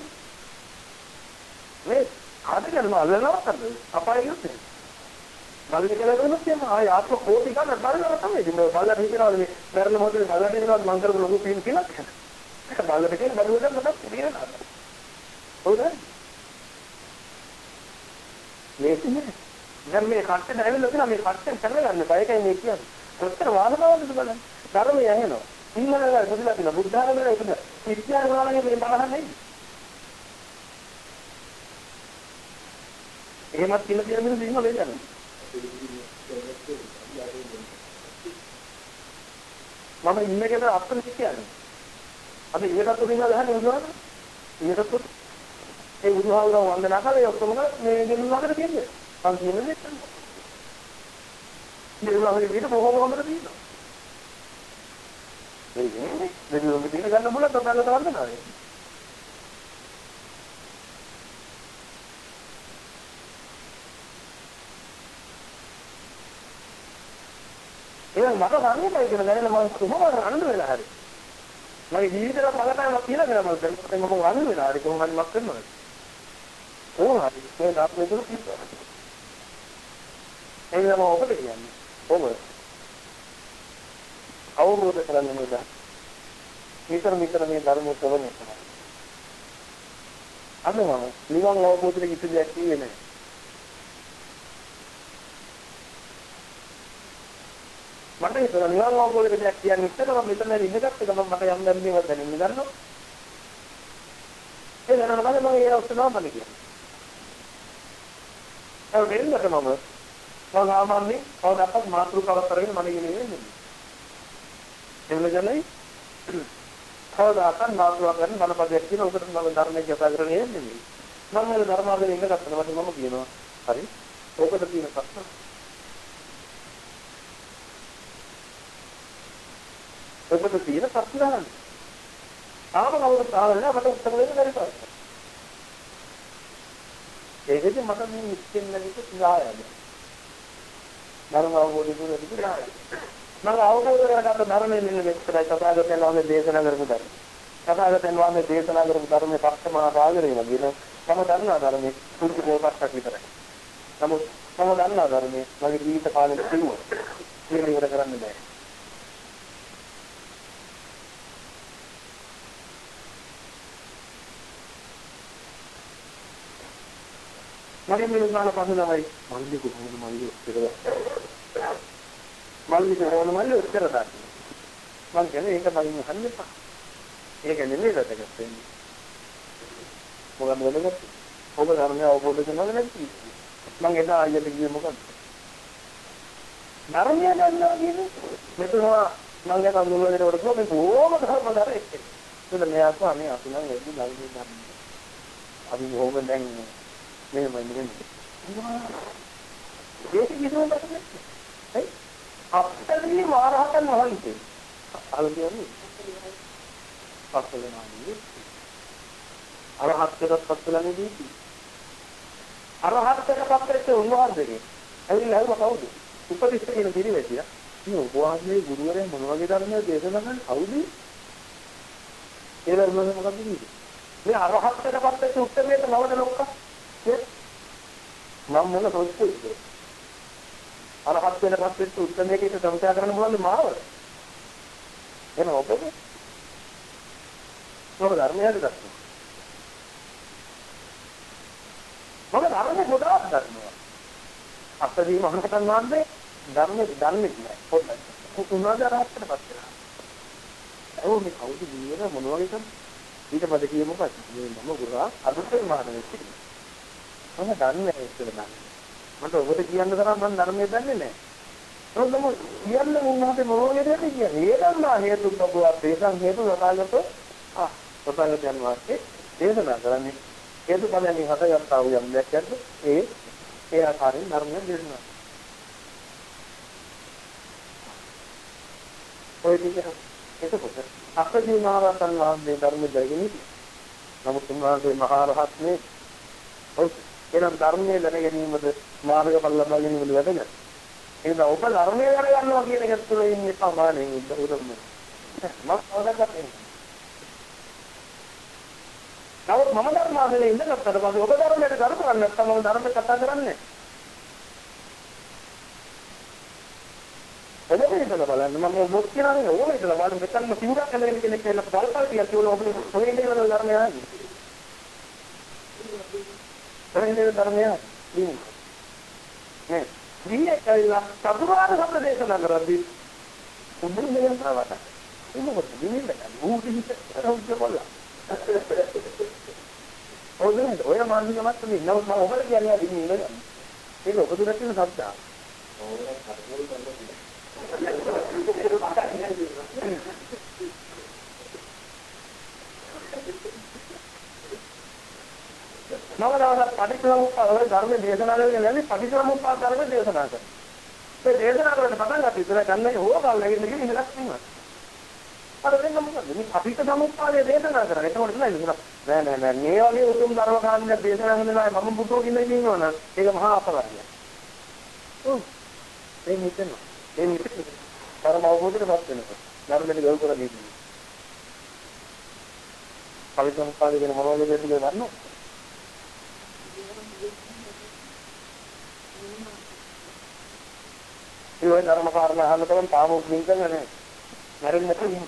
මේ කාටද නල්ලනවා තමයි අපායෙ යන්නේ මල්ලි කියලා දුන්නොත් එම ආය ආත්ම කෝටි ගන්න බලනවා තමයි ඉතින් බලලා හිතනවා මේ මරණ මොහොතේ බලලා දෙනවා මං කරපු ලොකු පින් කියලා බලලා කියන බඩුවට මට පිළිගන්නවා හොඳයි මේ ඉන්නේ දැන් මේ කට්ටේ නැවිලා තියෙනවා මේ කට්ටෙන් කරගන්න බයකයි මේ කියන්නේ ඔච්චර වාදනාවක්ද බලන්න. ධර්මය ඇහෙනවා. ඉන්නලා මුදලා තියෙන බුද්ධ ධර්මයේ ඒක විද්‍යාව වලගේ මේ බලහන්නේ. එහෙමත් කියලා කියන මිනිස්සු ඉන්නව නේද? මම ඉන්නේ කියලා අත්දැක කියන්නේ. අද ඊටත් උදිනවා ගහන්නේ උදවන. ඊටත් ඒ උදවහව වන්දනා කරලා ඔක්කොම මේ දෙන්නාකට කියන්නේ. මම කියන්නේ නැත්නම් දෙවියන්ගේ විදිහට බොහෝම හොඳට තියෙනවා. මේ කියන්නේ දෙවියන්ගේ විදිහට ගන්න බුලත් ඔයාලට වන්දනා වෙයි. ඒක මට සංකේතයි කියන දැනෙන මම කොහොමද රණ්ඩු වෙලා හරි. මගේ ජීවිතේට බලපෑමක් කියලා කියලා මම දැන් මම රණ්ඩු වෙලා හරි කොහොම හරි මක් කරනවද? ඕන හරි මේ දාපේ දුරු කිව්වා. ඒක මම ඔබට කියන්නේ. ඔබ අවබෝධ කරගන්න ඕනේ. විතර විතර මේ ධර්ම ශ්‍රවණය කරනවා. අද මම නිවන් අවබෝධයට කිසි දෙයක් කිව්වේ නැහැ. මට ඒක නිවන් අවබෝධයට දෙයක් කියන්නේ ඉතින් මම මෙතන ඉඳගත්ත ගමන් මට යම් ධර්මයක් දැනෙන්න ගන්නවා. ඒ දැනනකොට මම ඒ ඔස්සේ නම කියන්නේ. ඒ වෙන්නට මම මම ආමන්නේ කවදාවත් මාතෘකාවක් කරගෙන මම ඉන්නේ නෙමෙයි. එවලගලයි කවදාවත් මාතෘකාවක් කරගෙන මනපදයක් කියන උකට මම ධර්මයේ කතා කරන්නේ නෙමෙයි. මම මේ ධර්මාවෙන් ඉඳගත්තා මට මම කියනවා. හරි. ඕකට තියෙන ප්‍රශ්න. ඔබට තියෙන ප්‍රශ්න ගන්න. ආව කවුරුත් ආවද මට උත්තර දෙන්න බැරි ප්‍රශ්න. ඒකෙදි මට මේ ඉස්කෙන් නැගිට සායද. ධර්ම අවබෝධය දුන්නා. මම අවබෝධ කරගත්ත ධර්මයේ මෙන්න මෙච්චරයි කතාගතයන් වහන්සේ දේශනා කරපු ධර්ම. කතාගතයන් වහන්සේ දේශනා කරපු ධර්මයේ පක්ෂමා රාගරේම කියන තම දන්නා ධර්මයේ සුදුසු පොතක් විතරයි. නමුත් තම දන්නා ධර්මයේ මගේ ජීවිත කාලෙට කිව්වා. ඒක ඉවර කරන්න බෑ. මගේ මිනිස්සුන්ට පස්සේ තමයි මල්ලි කොහොමද මල්ලි උත්තර මල්ලි කොහොමද මල්ලි උත්තර දාන්නේ මම කියන්නේ ඒක මම අහන්න එපා ඒක නෙමෙයි වැදගත් වෙන්නේ මොකක්ද වැදගත් ඔබ ධර්මය අවබෝධ කරගන්න නැති මම එදා අයියට කිව්වේ මොකක්ද ධර්මය ගන්නවා කියන්නේ මෙතන මම යක අඳුරගෙන වරද මේ බොහොම ධර්ම දරේ ඒක මෙයා ස්වාමී අපි නම් එද්දි ධර්මය ගන්න අපි බොහොම දැන් මෙහෙම නෙමෙයි. ඒක කිසිම දෙයක් නෙමෙයි. හරි? අපතේ මාරහතන් වහන්සේ. අල්ගියන්නේ. පස්සලනානි. අරහත්කයට පස්සලනේදී. අරහත්කයට පස්සෙත් උන්වහන්සේගේ. ඇවිල්ලා හවුව කවුද? උපදිෂ්ඨ කියන පිරිවැසියා. මේ උපවාසයේ ගුරුවරයා මොන වගේ ධර්මයක් දේශනා කරන්නේ? කවුද? ඒ ධර්මය මොකක්ද කියන්නේ? මේ අරහත්කයට පස්සෙත් උත්තරේට නවද ලොක්කා? මම මොන සොච්චුද අරහත් වෙන පස්සෙත් උත්තරයකට සම්පූර්ණ කරන්න බලන්නේ මාව එන ඔබේ මොකද ධර්මයද දක්වන්නේ? මොකද ධර්මයේ ගොඩාක් දක්වනවා. අපදී මහණකන් වහන්සේ ධර්මයේ දන්නේ නැහැ. පොඩ්ඩක්. උන්වහන්සේ අරහත්කමට පත් වෙනවා. ඒ මේ කවුද දිනේ මොනවා වගේ කරන්නේ? ඊට පස්සේ කියමුකෝ මේ මම ගුරා අදුතේ මානෙ කිව්වා. මම දන්නේ නැහැ කියලා දන්නේ. මට ඔබට කියන්න තරම් මම ධර්මයේ දන්නේ නැහැ. මොකද මම කියන්නේ උන්වහන්සේ මොනවද කියන්නේ? ඒ ධර්ම හේතු ප්‍රබෝධ දේශන් හේතු සකාලත ආ සකාලතයන් වාස්සේ දේශනා කරන්නේ හේතු ඵලයන් හතයන්තා වූ යම් දැක්කද ඒ ඒ ආකාරයෙන් ධර්මය දේශනා. ඔය විදිහ එතකොට අපදී මහරහතන් වහන්සේ ධර්ම දැගෙන නමුත් උන්වහන්සේ මහරහත් නේ. ඔව් එනම් ධර්මයේ දැන ගැනීමද මාර්ගඵල ලබා ගැනීමද වැදගත්. ඒක ඔබ ධර්මයේ දැන ගන්නවා කියන එක තුළ ඉන්නේ සමානෙන් උදම් මම අවදාගන්නේ. නමුත් මම ධර්මාසනේ ඉඳගත්තට පස්සේ ඔබ ධර්මයට කරු කරන්නේ නැත්නම් මම ධර්මයට කතා කරන්නේ. එතකොට ඉතල බලන්න මම මොකක් කියනවානේ ඕනේ ඉතල බලන්න මෙතනම සිවුරක් ඇඳගෙන කෙනෙක් කියලා බලපල් කියලා කියනවා ඔබ කොහෙන්ද යන ධර්මය ආන්නේ. කොහෙන්ද ධර්මය ආන්නේ? නේ දිනේ කියලා සතුරාට සම්ප දේශනා කරද්දී උඹ මෙහෙම කරවට මොකද දිනේ දැන් ඌ දිහිත රෞද්ද බලලා ඔයගොල්ලෝ ඔය මානසිකමත් නෙවෙයි නමුත් මම ඔබට කියන්නේ දිනේ නේද ඒක ඔබ දුරට තියෙන සත්‍යා නවදාස පටිච්චසමුප්පාද ධර්ම දේශනා කරගෙන යන්නේ පටිච්චසමුප්පාද ධර්ම දේශනා කරනවා. ඒ දේශනා කරන පටන් ගන්න ඉතල ගන්න හොවගල් නැගින්න කියන ඉඳලක් නෙමෙයි. අර වෙන මොකද මේ පටිච්චසමුප්පාදයේ දේශනා කරන්නේ. ඒකවල නෑ නෑ නෑ නෑ මේ වගේ උතුම් ධර්ම කාණ්ඩයක් දේශනා කරනවා මම බුද්ධෝ කියන ඉන්නේ නෝන. ඒක මහා අපරාධයක්. ඔව්. ඒ නිතන. ඒ නිතන. ධර්ම අවබෝධයටපත් වෙනවා. ධර්මෙට ගල් කරලා දීලා. පටිච්චසමුප්පාදයේ කියන මොනවද කියන්නේ දන්නවද? ඒ වගේ ධර්ම කාරණා අහන්න තරම් තාම උත්සාහ කරන්නේ නැහැ. මරින්න නැතුව ඉන්න.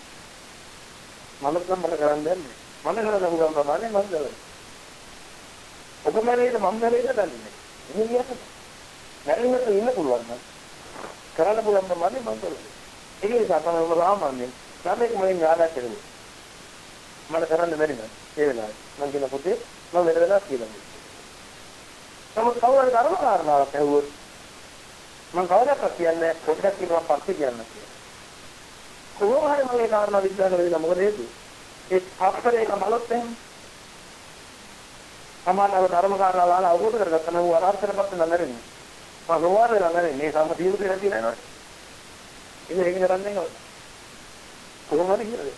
මම නම් මට කරන්න දෙන්නේ. මම කරන උගම් ප්‍රමාණය මම කරනවා. ඔබ මරේද මම මරේද දන්නේ. ඉන්නේ කියන්නේ. මරින්න නැතුව ඉන්න පුළුවන් නම් කරන්න පුළුවන් ප්‍රමාණය මම කරනවා. ඒක නිසා තමයි ඔබ සාමාන්‍යයෙන් සමේක මලින් ආදා කරන්නේ. මට කරන්න බැරි නෑ. ඒ වෙලාවේ මම කියන පුතේ මම වෙන වෙලාවක් කියලා. තමයි කවුරුහරි ධර්ම කාරණාවක් ඇහුවොත් මම කවදාවත් කියන්නේ පොඩ්ඩක් කියනවා පස්සේ කියන්න කියලා. කොහොම හරි මම ඒ කාරණා විශ්වාස කරලා මොකද හේතුව? ඒ අපරේක බලොත් එහෙම. සමානව ධර්ම කාරණා වල අවබෝධ කරගත්තා නම් වරාර්ථයටපත් වෙන නැරෙන්නේ. මම රෝවාර වෙලා නැරෙන්නේ මේ සම්ම තීරු දෙලා තියෙනවා නේද? ඉතින් ඒක කරන්නේ නැහැ. කොහොම හරි කියලා.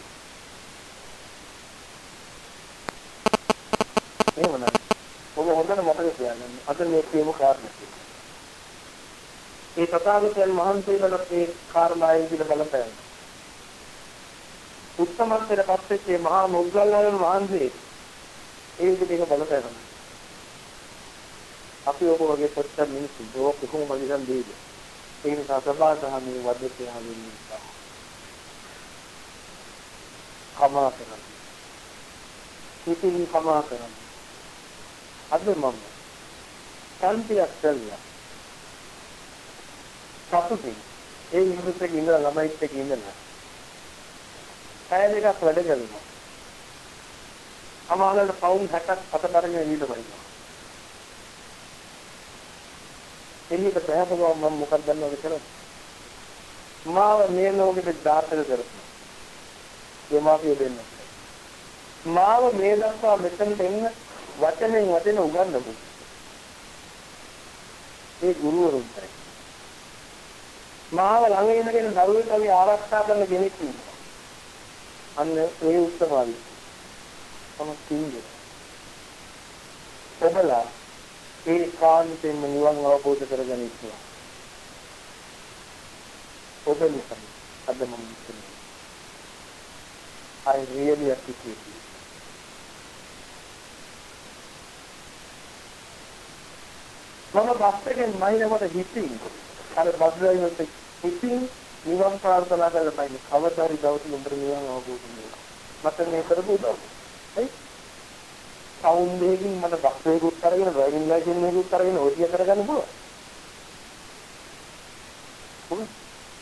එහෙම නෑ. ඔබ හොඳට මතක තියාගන්න. අද මේ කියමු කාරණා. ඒ තථාගතයන් වහන්සේලාට මේ කාරණාවෙන් පිළ බලපෑම. උත්තමත්වයට පත්වෙච්ච මහා මොග්ගල්ලාන වහන්සේ ඒ විදිහට බලපෑම. අපි ඔබ වගේ පොත්ත මිනිස්සු දෝ කොහොම මගින් දෙයිද? ඒ නිසා සබාධහමේ වදේ ආවෙන්නේ. කමා කරන්න. ඉතින් කමා කරන්න. අද මම සම්පියක් කළා. සතුටින් ඒ මිනිස්සුත් එක්ක ඉඳලා ළමයිත් එක්ක ඉඳලා පැය දෙකක් වැඩ කරනවා. අමාලට පවුන් හැටක් අතට අරගෙන ඉන්න බයිනවා. එළියට පැහැපුවා මම මොකක්ද දන්නවද කියලා? මාව මේ ලෝකෙට දාතක කරපුවා. දෙමාපිය දෙන්න. මාව මේ දක්වා මෙතනට එන්න වචනෙන් වචන උගන්වපු. ඒ ගුරුවරුන්ට මාව ළඟ ඉඳගෙන දරුවෙක්ගේ ආරක්ෂා කරන කෙනෙක් ඉන්නවා. අන්න ඒ උත්සවාවි. තමයි කිව්වේ. ඔබලා ඒ කාන්තෙන් නිවන් අවබෝධ කරගෙන ඉන්නවා. ඔබ නිසා අද මම කියන්නේ. I really appreciate you. මම බස් එකෙන් මයින්කට හිටින් අර බස් ඩ්‍රයිවර්ට හිටින් නිවන් ප්‍රාර්ථනා කරලා ඉන්නේ. කවදාරි දවසක උඹට නිවන් අවබෝධ වෙනවා. මට මේ කරපු උදව්. හරි? සවුන්ඩ් එකකින් මට බස් එකකුත් අරගෙන ඩ්‍රයිවිං ලයිසන්ස් එකකුත් අරගෙන ඔය ටික කරගන්න පුළුවන්. පුළුවන්.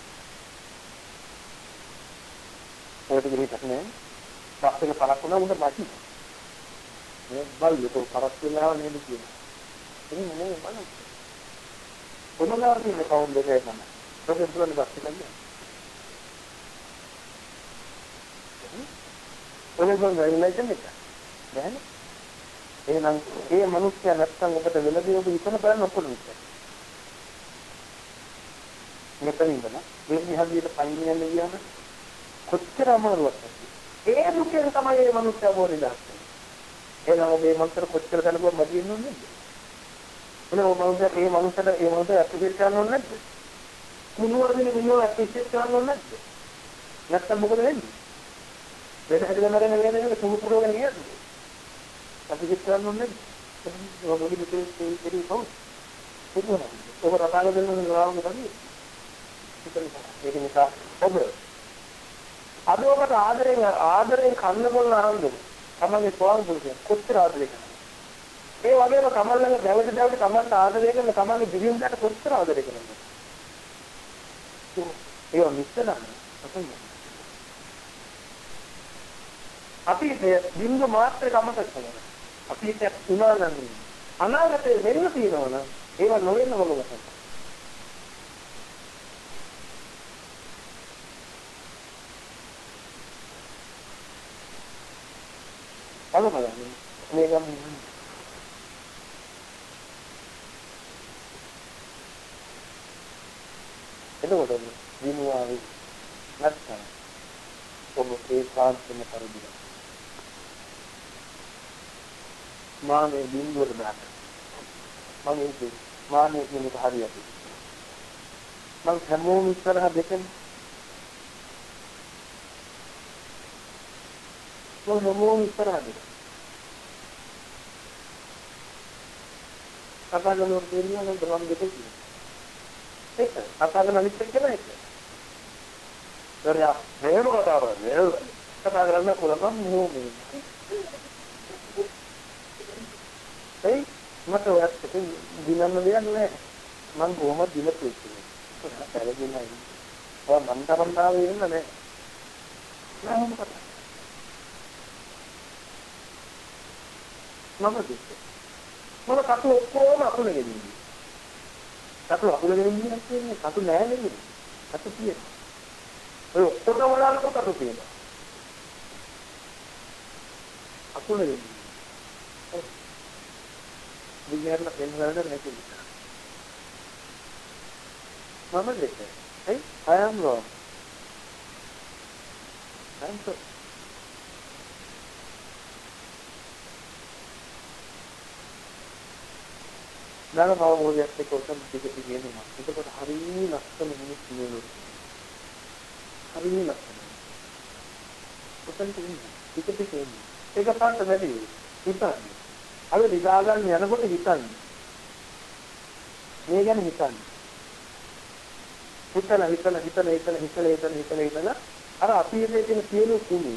ඒකට ගිහින් නැහැ. බස් එක පරක් වුණා උඹට බැටි. මේ බල්ලෝ පරක් වෙනවා නේද කියන්නේ. එන්නේ නේ බලන්න. කොහොමද මේ සවුන්ඩ් එක ගන්න? ප්‍රොෆෙසර් තුලනේ බස් එක ගන්න. ඔනේ බං ඩ්‍රයිවිං ලයිසන්ස් එක. දැන් එහෙනම් ඒ මිනිස්සයා නැත්තම් ඔබට වෙලදී ඔබ ඉතන බලන්න ඔක්කොම ඉතින්. මෙතන ඉඳලා මේ විහාරියට පයින් යන්න ගියාම කොච්චර අමාරුවක්ද? ඒ දුකෙන් තමයි මේ මිනිස්සයා බෝරේ දාන්නේ. එහෙනම් ඔබ මේ මන්තර කොච්චර දැනුවත් මදි වෙනවද නැද්ද? එහෙනම් ඔබ මිනිස්සයා මේ මිනිස්සට මේ මිනිස්සයා ඇප්ලිකේට් කරන්න ඕනේ නැද්ද? මුනුවරදී මුනුවර ඇප්ලිකේට් කරන්න ඕනේ නැද්ද? නැත්තම් මොකද වෙන්නේ? වෙන හැදගෙන මරන්නේ නේද? සුළු පුරවගෙන ගියද? අපි කිව්වොත් නේද? ඔබ මොකද මේ දෙවි කවුද? පුදුමයි. ඔබ රටාගෙන දෙන්න නෝරාවු තමයි. ඒක නිසා ඔබ අද ඔබට ආදරෙන් ආදරෙන් කන්න බොන්න ආරම්භ තමන්ගේ ස්වාමි පුරුෂය කොච්චර ආදරේ කරනවද? ඒ වගේම කමල් ළඟ දැවටි දැවටි තමන්ට ආදරය කරන තමන්ගේ දිවිඳුන්ට කොච්චර ආදරේ කරනවද? ඒක මිස්සන අපේ අපි බින්දු මාත්‍රේ කමකට කරනවා. අපි ඒක උනා නම් අනාගතේ වෙන්න තියෙනවා නම් ඒව නොවෙන්න මොකද? අලුතෙන් මේකම එතකොට දිනුවාවි නැත්නම් ඔබ ඒ කාන්තම පරිදිලා මානේ බින්දුවට දාන්න. මම ඒක මානේ කියන එක හරියට. මම හැමෝම ඉස්සරහ දෙකෙන් මම හැමෝම ඉස්සරහ දෙකෙන්. අපහසු දෙන්නා නම් දවම් දෙකේ. ඒක අපහසු අනිත් එක නේද? දරයා මේක කතාව නේද? කතා කරන්න පුළුවන් නෝමේ. ඒ මට ඔයත් දිනන්න දෙයක් නෑ. මම කොහොමද දිනපු ඉන්නේ. පැරදිනයි. ඔය මන් තරම් තාවේ ඉන්න නෑ. නෑ මොකද? මම දෙන්නේ. මම කටු ඔක්කොම අකුලගෙන ඉන්නේ. කටු අකුලගෙන ඉන්නේ කියන්නේ කටු නෑ නෙමෙයි. කටු තියෙනවා. ඔය ඔක්කොම වලට කටු තියෙනවා. අකුලගෙන ඉන්නේ. විඥාන වෙනවලට නැති නිසා. මම දෙන්නේ. hey I am wrong. I'm so නාම අවබෝධයක් එක්ක උසම් දෙක තියෙනවා. ඒකට හරිය ලස්සන මිනිස්සු නෙවෙයි. හරිය ලස්සන. උසම් තියෙනවා. ටික ටික එන්නේ. ඒක පාට වැඩි. හිතන්නේ. අද දිගා ගන්න යනකොට හිතන්නේ. මේ ගැන හිතන්නේ. හිතලා හිතලා හිතලා හිතලා හිතලා හිතලා හිතලා හිතලා අර අපි ඉන්නේ තියෙන සියලු කුණු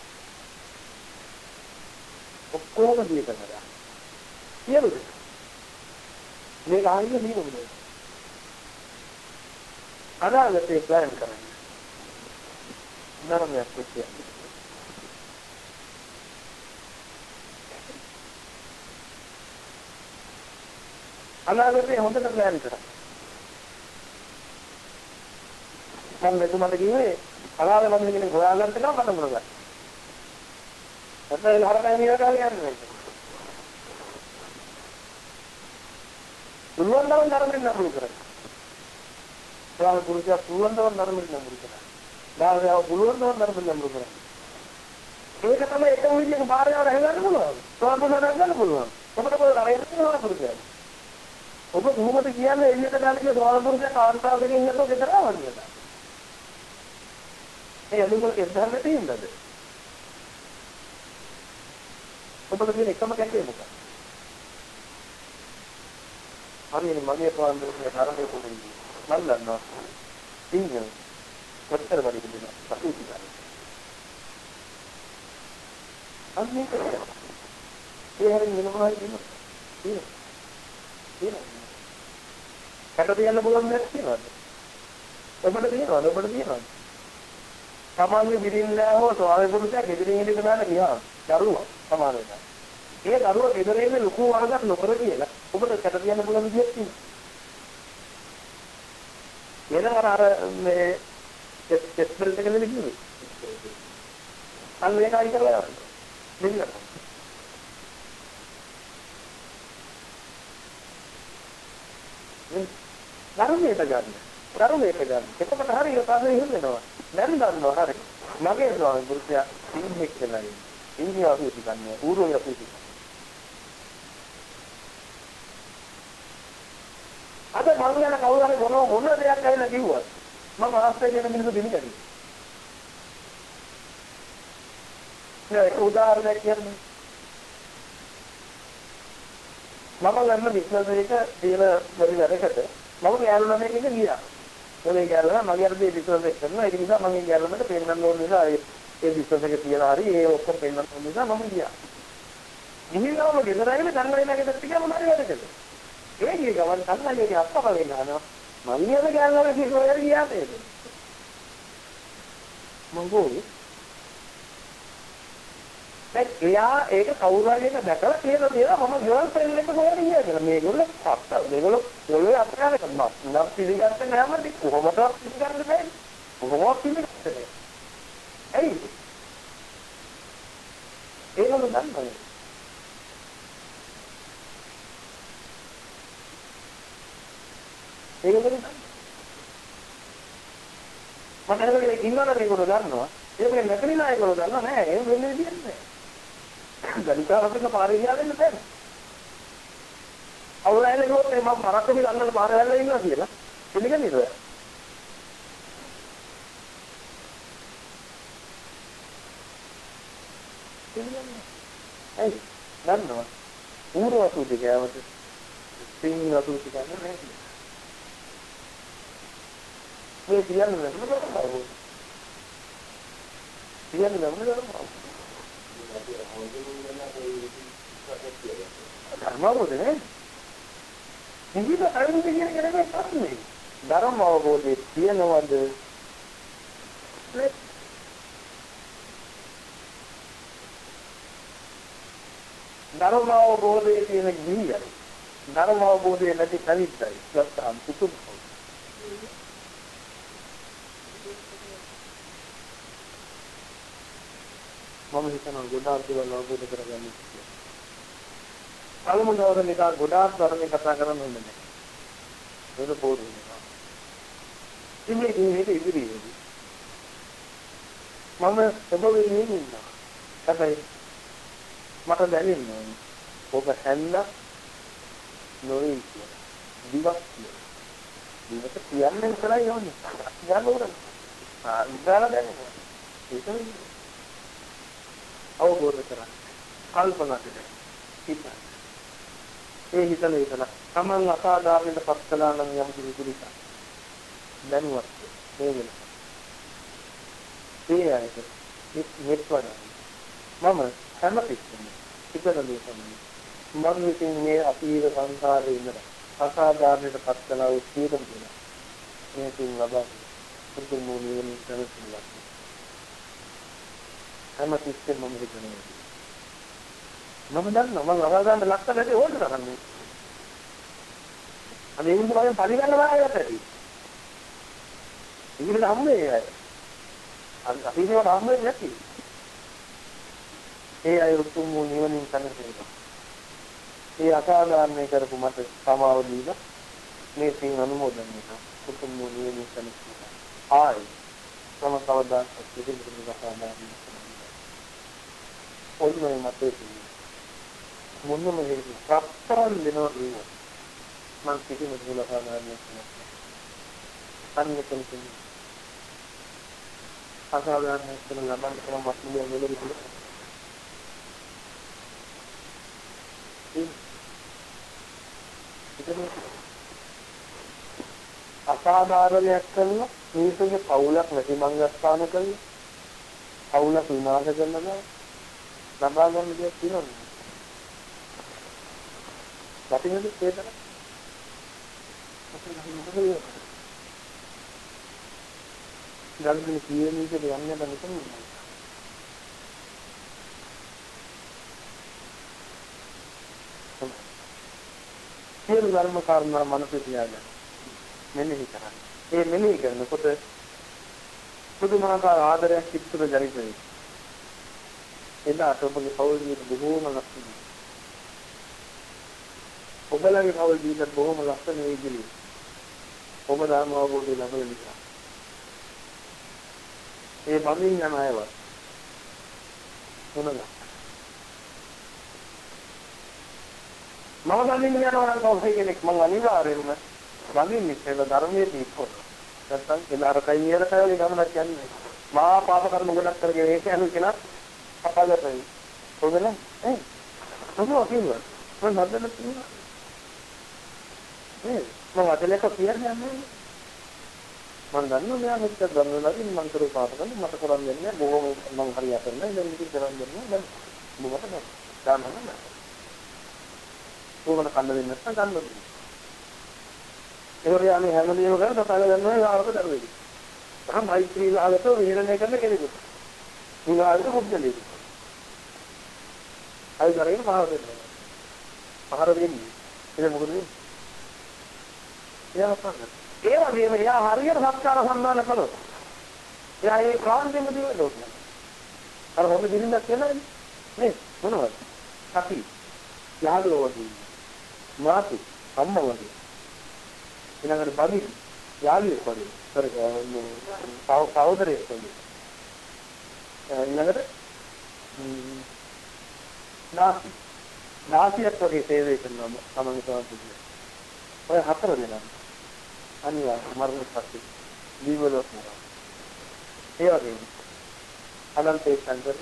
ඔක්කොම දී කරනවා. සියලු දෙක. මේක ආයෙත් නියමද? අනාගතේ ප්ලෑන් කරන්න. නරමයක් කියන්නේ. අනාගතේ හොඳට ප්ලෑන් කරන්න. මම මෙතුමන්ට කිව්වේ අනාගත මම කෙනෙක් හොයාගන්න නම් මට මොන ගන්න. නැත්නම් හරකයි නියම කාලේ යන්නේ. පුළුවන් නම් ධර්මයෙන් නමුරු කරන්න. ස්වාමි පුරුෂයා පුළුවන් නම් ධර්මයෙන් නමුරු කරන්න. දායකයා පුළුවන් නම් ධර්මයෙන් නමුරු කරන්න. ඒක තමයි එක විදිහක බාහිරව රැඳගන්න පුළුවන්. ස්වාමි පුරුෂයා ගන්න පුළුවන්. ඔබට කොහොමද රැඳෙන්නේ පුරුෂයා? ඔබ කොහොමද කියන්නේ එළියට දාන්නේ ස්වාමි පුරුෂයා කාන්තාව දෙකෙන් ඉන්නකොට ගෙදර ආවද? ඒ අනුගල එද්දන්න තියෙනවද? ඔබට තියෙන එකම කැකේ මොකක්ද? හරියනේ මගේ පාන්දරේ තරමේ පොඩි මම දන්නවා. සිංහල කොච්චර වැඩි දෙනවා ප්‍රසූති කාලේ. අන්නේ කරේ. ඒ හැරෙන් වෙනවා කියනවා. තියෙනවා. තියෙනවා. කට තියන්න පුළුවන් දෙයක් තියෙනවද? ඔබට තියෙනවද? ඔබට තියෙනවද? සාමාන්‍ය බිරින්දා හෝ ස්වාමි පුරුෂයා ගෙදරින් එළියට දාලා ගියා. දරුවා සමාන වෙනවා. ඒ දරුවා ගෙදර ඉන්නේ ලොකු වරදක් නොකර කියලා ඔබට කට තියන්න පුළුවන් විදියක් තියෙනවා. එනවා අර මේ ටෙස්ට් බෙල්ට් එක නෙමෙයි කිව්වේ. අන්න ඒකයි කරලා යන්න. දෙන්න. ධර්මයට ගන්න. ධර්මයට ගන්න. එතකොට හරියට පාසෙ ඉන්න වෙනවා. දැන් දන්නවා හරි. මගේ ස්වාමි පුරුෂයා ඉන්හෙක් කියලා ඉන්නේ. ඉන්නේ අපි ඉතිකන්නේ ඌරෝ අපි ඉතිකන්නේ. අද මම යන කවුරු හරි මොන මොන දෙයක් ඇවිල්ලා කිව්වත් මම ආස්තේ කියන මිනිස්සු දෙන්නේ. නෑ උදාහරණයක් කියන්නේ මම ගන්න බිස්නස් එක දින වැඩි වැඩකට මම ගෑනුලා මේක ගියා. මොලේ ගෑනුලා මගේ අර දේ බිස්නස් එක කරනවා. ඒක නිසා මම ගෑනුලට පෙන්නන්න ඕන නිසා ඒ බිස්නස් එක තියලා හරි ඒ ඔක්කොම පෙන්නන්න ඕන නිසා මම ගියා. ගිහිල්ලාම ගෙදර ඇවිල්ලා කන්නලේ නැගෙත් ගියාම මම වැඩ කළා. ඒ කිය ගමන් කන්නලේ අත්පල වෙනවා. මම ගියද ගෑනුලා කිව්වා ගියා නේද? මම ගෝයි එයා ඒක කවුරු හරි එක දැකලා කියලා දෙනවා මම ගර්ල් ෆ්‍රෙන්ඩ් එක හොයලා ගියා කියලා. මේගොල්ලෝ අත්ත මේගොල්ලෝ පොළවේ අත්‍යවශ්‍ය කරනවා. නම් පිළිගත්තේ නැමද කොහොමද පිළිගන්නේ බෑ. කොහොමද පිළිගන්නේ? ඇයි? ඒගොල්ලෝ දන්නේ. ඒගොල්ලෝ දන්නේ. මම හිතුවේ ඉන්නවද ඒගොල්ලෝ දන්නවා. ඒක නැකලිනා ඒගොල්ලෝ දන්නවා නෑ. ඒ වෙන්නේ විදියක් නෑ. ගලිකාවක පාරේ ගියා වෙන්න බෑ. අවුලයිනේ නෝත් මම මරක්ක පිළ අන්නල පාරේ වැල්ලා ඉන්නවා කියලා. පිළිගන්නේද ඔයා? පිළිගන්නේ. ඇයි? දන්නවා. ඌරු අසුදි ගෑවට සිංහ අසුදි ගන්න නැහැ. මේ කියන්නේ නේද? කියන්නේ නේද? ධර්ම අවබෝධනේ නිවිද අරින්ද කියන එක නෙමෙයි ප්‍රශ්නේ. ධර්ම අවබෝධයේ තියෙනවද? ධර්ම අවබෝධයේ තියෙන ගිහියයි. ධර්ම අවබෝධයේ නැති කවිතයි. සත්‍යම් කුතුම්. මම හිතනවා ගොඩාක් දේවල් අවබෝධ කරගන්න කියලා. අලමුදවර නිකා ගොඩාක් ධර්මයේ කතා කරන්න ඕනේ නැහැ. ඒක පොදු වෙනවා. ඉන්නේ ඉන්නේ ඉදිරියේදී. මම සබවෙන්නේ ඉන්නවා. හැබැයි මට දැනෙන්නේ ඔබ හැන්ද නොවේ කියලා. දිවක් කියලා. දිවට කියන්නේ ඉතලයි යන්නේ. යන්න ඕන. ආ ඉතලා දැනෙනවා. ඒක අවබෝධ කරගන්න. කල්පනා කරන්න. හිතන්න. ඒ හිතන විතර තමන් අසාධාරණයට පත් කළා නම් යම් කිසි දුරික. දැනුවත් මේ වෙන. ඒ ආයත මෙත් වඩා. මම හැමතිස්සෙම හිතනදී තමයි මම විසින් මේ අතීත සංසාරේ ඉඳලා අසාධාරණයට පත් කළා වූ සියලුම දේ මේකින් ලබා පුදුම නිවන සැලසුම්ලා. හැමතිස්සෙම මම හිතනවා. මම දන්නවා මම අරගන්න ලක්ෂණයට ඕන කරන්නේ. අනේ ඉන්න බයෙන් පරිගන්න බාරකට ඇති. ඉතින් හම්බේ අය. අර අපි ඒවට හම්බෙන්නේ නැති. ඒ අය උතුම් නිවනින් සැනසෙනවා. ඒ අසාධාරණ කරපු මට සමාව දීලා මේ සිං අනුමෝදන් වෙනවා. උතුම් නිවනින් සැනසෙනවා. ආයි තම කවදාත් පිළිගන්න අසාධාරණ. ඔන්නෝයි මතේ මොනම හේතු ප්‍රාප්තන් දෙනවා කියනවා. මම කිසිම දුල සාමාන්‍යයක් නැහැ. අන්නකම් කියන්නේ අසාධාරණ කරන ළමන් කරන මස්ලිය නෙවෙයි. අසාධාරණයක් කරන මේකේ පවුලක් නැති මංගස්ථාන කළා. පවුලක් විනාශ කරනවා. ලබා ගන්න දෙයක් තියෙනවා. වටිනද ඒකට? ගල්මිනි කියන්නේ ඉතින් යන්නේ නැත්නම් නිකන් සියලු ධර්ම කාරණා මනසේ තියාගන්න. මෙනෙහි කරන්න. ඒ මෙනෙහි කරනකොට පුදුමාකාර ආදරයක් චිත්තර ජනිත වෙයි. එදාට ඔබගේ පෞල් ජීවිත බොහෝම ලස්සනයි. ඔබලගේ පෞල් ජීවිත බොහෝම ලස්සන වෙයි. ඔබ ධර්ම අවබෝධය ලබන නිසා. ඒ බඳින් යන අයව මොනවාද? මම බඳින්න යනවා නම් කවුරු කෙනෙක් මම අනිවාර්යයෙන්ම බඳින්නේ ඒක ධර්මයේ දීපොත්. නැත්තම් එලාර කයියර කයලේ ගමනක් යන්නේ. මා පාප කර්ම ගොඩක් කරගෙන ඒක යන කෙනා අපලයි. හොඳනේ? ඒ මොනවා කියනවා? මම හදන්න තියෙනවා. ඒ මම අදලක කියන්නේ නැහැ. මම දන්නවා මෙයා මෙච්චර දන්නවලදී මම කරු පාප කරන මට කරන් දෙන්නේ බොහොම මම හරියට නැහැ. ඉතින් ඉතින් කරන් දෙන්නේ දැන් මොකටද? දාන්න නෑ. ඕකට කන්න දෙන්න නැත්නම් කන්න දෙන්න. ඒකෝරිය අනේ හැමදේම කරලා තල ගන්නවා ආවක දරුවෙක්. තම මෛත්‍රී ලාගත විහෙරණය කරන කෙනෙකුට. ඊගාට පුද්ගලෙක්. අය කරගෙන පහර දෙනවා. පහර දෙන්නේ. ඒක මොකද වෙන්නේ? එයා පහර. ඒ වගේම එයා හරියට සත්කාර සම්මාන කළොත්. එයා ඒ ක්‍රාන්තියම දිවෙලොත්. අර හොඳ දිනින්දක් කියනනේ. නේ මොනවද? සති. යාළුවෝදී. මාතු අම්මා වගේ ඊළඟට බබි යාළුවෙක් වගේ සර් සහෝදරයෙක් වගේ ඊළඟට නාසි නාසියක් වගේ සේවය කරනවා සමන් සමාජයේ ඔය හතර දෙනා අනිවාර්ය මරණ පස්සේ ජීවලෝක නවා ඒ වගේ අනන්තේ සංකල්ප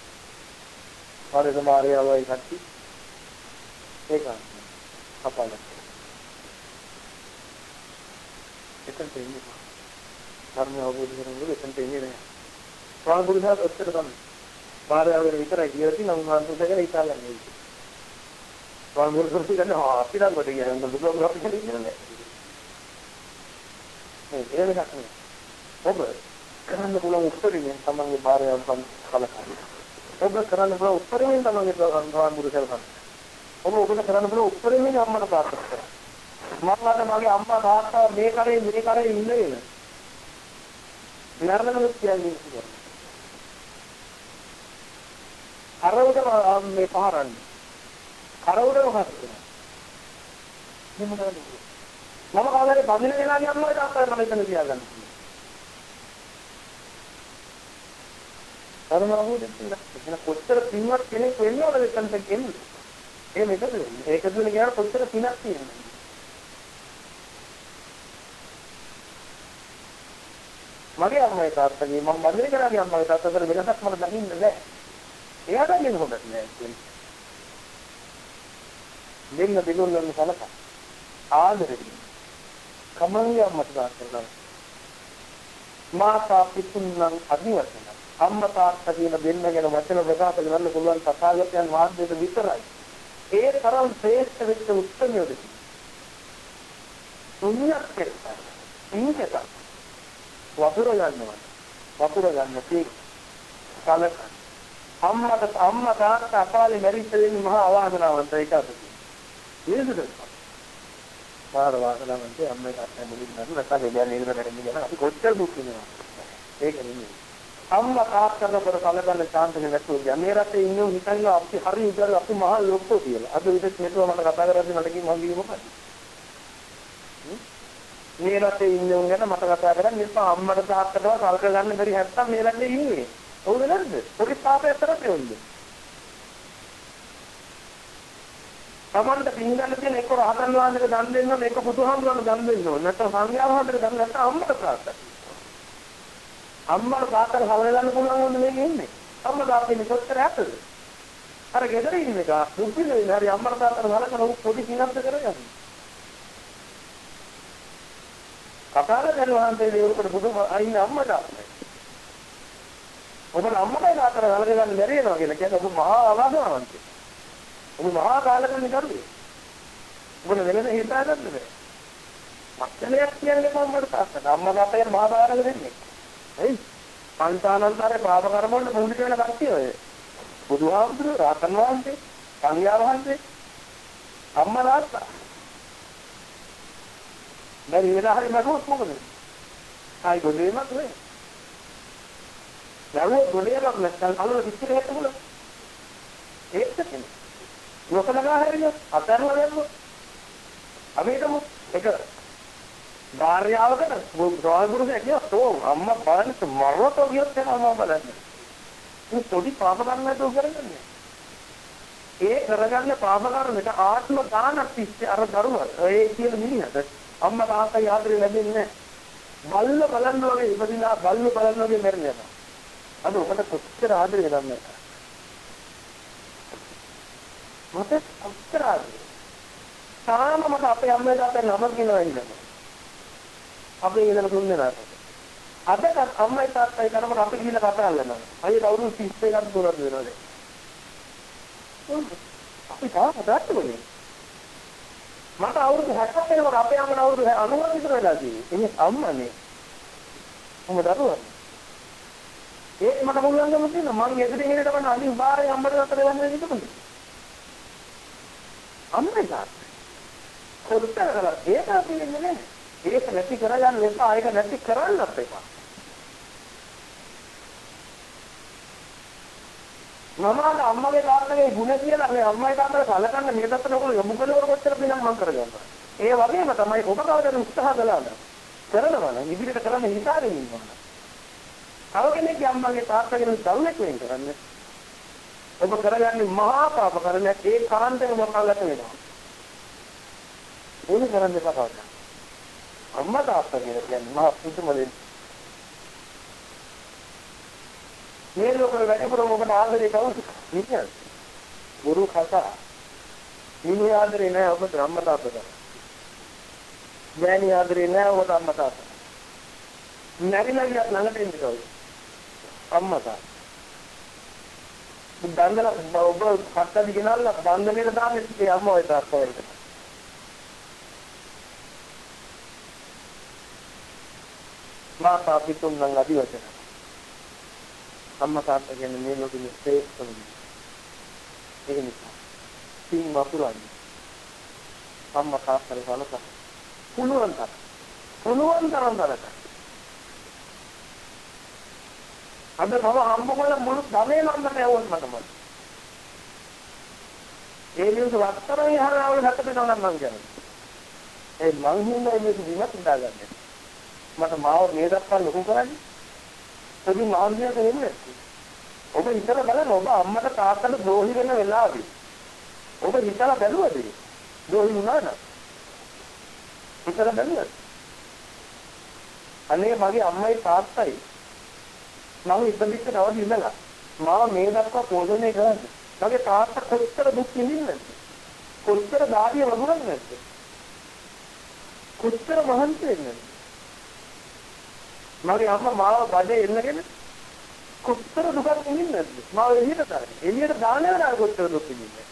හරිද මාර්යාවයි කට්ටි ඒක අපල එතන තියෙන්නේ ධර්ම අවබෝධ කරගන්න එතන තියෙන්නේ නෑ ස්වාමි පුරුෂයාට ඔච්චර තමයි බාහිරවල විතරයි කියලා තියෙන උන්වහන්සේ දෙකේ හිතාගන්නේ ස්වාමි පුරුෂයෝ කියන්නේ ආ අපි නම් කොට කියන්නේ බුදුන් වහන්සේ කියන්නේ නෑ මේ ඒක නෑ ඔබ කරන්න පුළුවන් උත්තරීමෙන් තමන්ගේ බාහිරව කලකයි ඔබ කරන්න පුළුවන් උත්තරීමෙන් තමන්ගේ ස්වාමි පුරුෂයෝ කලකයි ඔබ ඔබට කරන්න බෑ උත්තරෙන්නේ අම්මට ප්‍රාර්ථනා කරා. මම අද මගේ අම්මා තාත්තා මේ කරේ මේ කරේ ඉන්නේ නේ. නරනම කියන්නේ. කරවුඩ මේ පහරන්නේ. කරවුඩම හස්සනවා. මම කාලේ බඳින වෙලාවේ අම්මයි තාත්තයි මම එතන තියාගන්න. ධර්මවල දෙන්න කොච්චර පින්වත් කෙනෙක් වෙන්නවද එතනට කියන්නේ. ඒ මේකද ඒක දුන්නේ කියන කොච්චර පිනක් තියෙනවද මගේ අම්මයි තාත්තගේ මම බඳින කරාගේ අම්මයි තාත්තට වෙනසක් මම දකින්නේ නැහැ එයාට නෙමෙයි හොඳට නෑ දෙන්න දෙගොල්ලන් සලක ආදරේ කමංගේ අම්මට තාත්තට මාතා පිතුන්නම් අදිවසන අම්මා තාත්තා කියන දෙන්න ගැන වචන ප්‍රකාශ කරන්න පුළුවන් තථාගතයන් වහන්සේට විතරයි ඒ තරම් ශ්‍රේෂ්ඨ වෙච්ච උත්තරයද දුන්නියක් කියලා ඉංගත වතුර ගන්නවා වතුර ගන්න තේ කලක අම්මට අම්මා තාත්තා අපාලේ මැරිච්ච දෙන්නේ මහා අවාසනාවන්ත එකක් නේද පාර වාසනාවන්තේ අම්මේ තාත්තා මුලින් නේද නැත්නම් එළිය නේද කරන්නේ කියන අපි කොච්චර දුක් විඳිනවා ඒක නෙමෙයි අම්මා තාත්තට කර කලබල ශාන්තනේ නැතුව මේ රටේ ඉන්නු හිතන්නේ අපි හරි ඉතල අපි මහා ලොක්කෝ කියලා. අද විදිහට මෙතන මට කතා කරද්දී මට කිව්වා මම කිව්ව මොකක්ද? මේ රටේ ඉන්නු ගැන මට කතා කරන්නේ ඉතින් අම්මට තාත්තටව කල්ක ගන්න බැරි හැත්තම් මේ රටේ ඉන්නේ. හවුද නැද්ද? පොඩි තාපයක් තරත් වෙන්නේ. තමන්ට පින්ගන්න තියෙන එක රහතන් වහන්සේට දන් දෙන්න ඕන එක බුදුහාමුදුරන්ට දන් දෙන්න ඕන. නැත්නම් සංඝයා වහන්සේට දන් නැත්නම් අම්මට තාත්තට. අම්මා තාත්තට හවලන්න පුළුවන් වුණේ මේක ඉන්නේ. අම්මා තාත්තා ඉන්නේ කොච්චර ඇත්තද? අර ගෙදර ඉන්න එක දුක් විඳින හරි අම්මා තාත්තට හලකන පොඩි කිනක්ද කරගන්න. කතාල දැන් වහන්සේ දේවකට බුදුම අයින් අම්මට අපේ. ඔබ අම්මටයි තාත්තට ගලක ගන්න බැරි වෙනවා කියලා කියන්නේ ඔබ මහා අවාසනාවන්තයි. ඔබ මහා කාලකන්ණි කරුවේ. ඔබ වෙනද හිතාගන්න බෑ. මක්කලයක් කියන්නේ මම්මට තාත්තට. අම්මා තාත්තට මහා බාරක දෙන්නේ. එයි පංචානන්තරේ පාප කර්ම වල මුහුණ දෙන කට්ටිය ඔය. බුදුහාමුදුරුවෝ රාතන් වහන්සේ, සංඝයා වහන්සේ, අම්මා තාත්තා. දැන් ඉවලා හරි මරුවොත් මොකද? ආයි ගොඩේමත් නේ. නරුව ගොඩේමක් නැත්නම් අලුර පිටිට හැටුණා. ඒකද කියන්නේ. මොකලගා හැරියොත් අතරලා දැම්මොත්. අපිටම එක භාර්යාවකට රාජපුරුෂයෙක් කියතෝ අම්මා බලන්න මරවත කියොත් එනවා මම බලන්නේ. මේ පොඩි පාප කර්මයක් දුක කරගන්නේ. ඒ කරගන්න පාප කර්මෙට ආත්ම දානක් තිස්සේ අර දරුවා ඒ කියන මිනිහට අම්මා තාත්තා ආදරේ ලැබෙන්නේ නැහැ. බල්ල බලන්න වගේ ඉපදිනා බල්ල බලන්න වගේ මැරෙනවා. අද ඔකට කොච්චර ආදරේ ගන්නද? මට කොච්චර ආදරේ. තාම මට අපේ අම්මේ තාත්තේ නම කියනවා ඉන්නවා. අපේ ඉඳලා තුන් දෙනා. අදට අම්මයි තාත්තයි කරනකොට අපි ගිහිල්ලා කතා කරනවා. අයිය අවුරුදු තිස් එකක් දුරට වෙනවා දැන්. අපි තාම දාත්තමනේ. මට අවුරුදු හැත්තෑ වෙනකොට අපේ අම්මට අවුරුදු අනූව විතර වෙලා තියෙන්නේ. එන්නේ අම්මනේ. මම දරුවා. ඒක මට පුළුවන්කම තියෙනවා. මං එදිරින් එකට වන්න අනිත් බාරේ අම්මට අතර යන්න ඉන්නකද? අම්මයි තාත්තයි. කොල්තර කරලා ඒක අපි ඉන්නේ නැහැ. ඒක නැති කරගන්න එපා. ඒක නැති කරන්නත් එපා. මමද අම්මගේ තාත්තගේ ගුණ කියලා මේ අම්මයි තාත්තට කලකන්න මේ දත්තට ඔයගොල්ලෝ යොමු කරනකොට කොච්චර පිනක් මම කරගන්නවා. ඒ වගේම තමයි ඔබ කවදාද උත්සාහ කළාද? කරනවා නම් ඉදිරියට කරන්න හිතාගෙන ඉන්නවා. තව කෙනෙක්ගේ අම්මගේ තාත්තගේ දරුවෙක් වෙන්න කරන්නේ. ඔබ කරගන්නේ මහා පාප කරන්නේ ඒ කාන්තේම මොකක්ලට වෙනවා. ඒක කරන්න එපා කවදා. අම්මා තාත්තා කියන්නේ මහා පුදුම දෙයක්. මේ ලෝකෙ වැඩිපුරම ඔබට ආදරේ කවුද? නිකන්. ගුරු කතා. නිමු ආදරේ නෑ ඔබට අම්මා තාත්තට. මෑණි ආදරේ නෑ ඔබට අම්මා තාත්තට. නැරිලා ගියත් ළඟට එන්න කවුද? අම්මා තාත්තා. දන්දලා ඔබ කට්ටදි ගෙනල්ලා දන්දලේට දාන්නේ ඒ අම්මා ඔය තාත්තා වලට. මාතා පිතුම් නම් අදිවචන. අම්මා තාත්තා කියන්නේ මේ ලෝකෙ ශ්‍රේෂ්ඨම දේ. ඒක නිසා සිං වතුරන්නේ. අම්මා තාත්තා සලක. පුළුවන් තරම්. පුළුවන් තරම් තරක. අද මම හම්බ කළ මුළු ධනෙම අම්මට යවුවත් මට මත. ඒ නිවස වත්තරන් යහරවල හැට වෙනවා නම් මං කියන්නේ. ඒ මං හින්දා මේක දිනක් ඉඳාගන්නේ. මට මාව මේ දක්වා ලොකු කරන්නේ. ඒකි මාන්දියට එන්නේ. ඔබ හිතලා බලන්න ඔබ අම්මට තාත්තට ද්‍රෝහි වෙන වෙලාවේ. ඔබ හිතලා බැලුවද? ද්‍රෝහි වුණා නේද? හිතලා බැලුවද? අනේ මගේ අම්මයි තාත්තයි මම ඉපදිච්ච දවස් ඉඳලා මාව මේ දක්වා පෝෂණය කරන්නේ. මගේ තාත්තා කොච්චර දුක් විඳින්නද? කොච්චර දාඩිය වගුරන්නේ නැද්ද? කොච්චර මහන්සි වෙන්නද? මගේ අම්මා මාව බඩේ එන්නගෙන කොච්චර දුකක් විඳින්නද? මාව එළියට දාන්නේ. එළියට දාන්නේ නැහැ කොච්චර දුක් විඳින්නේ.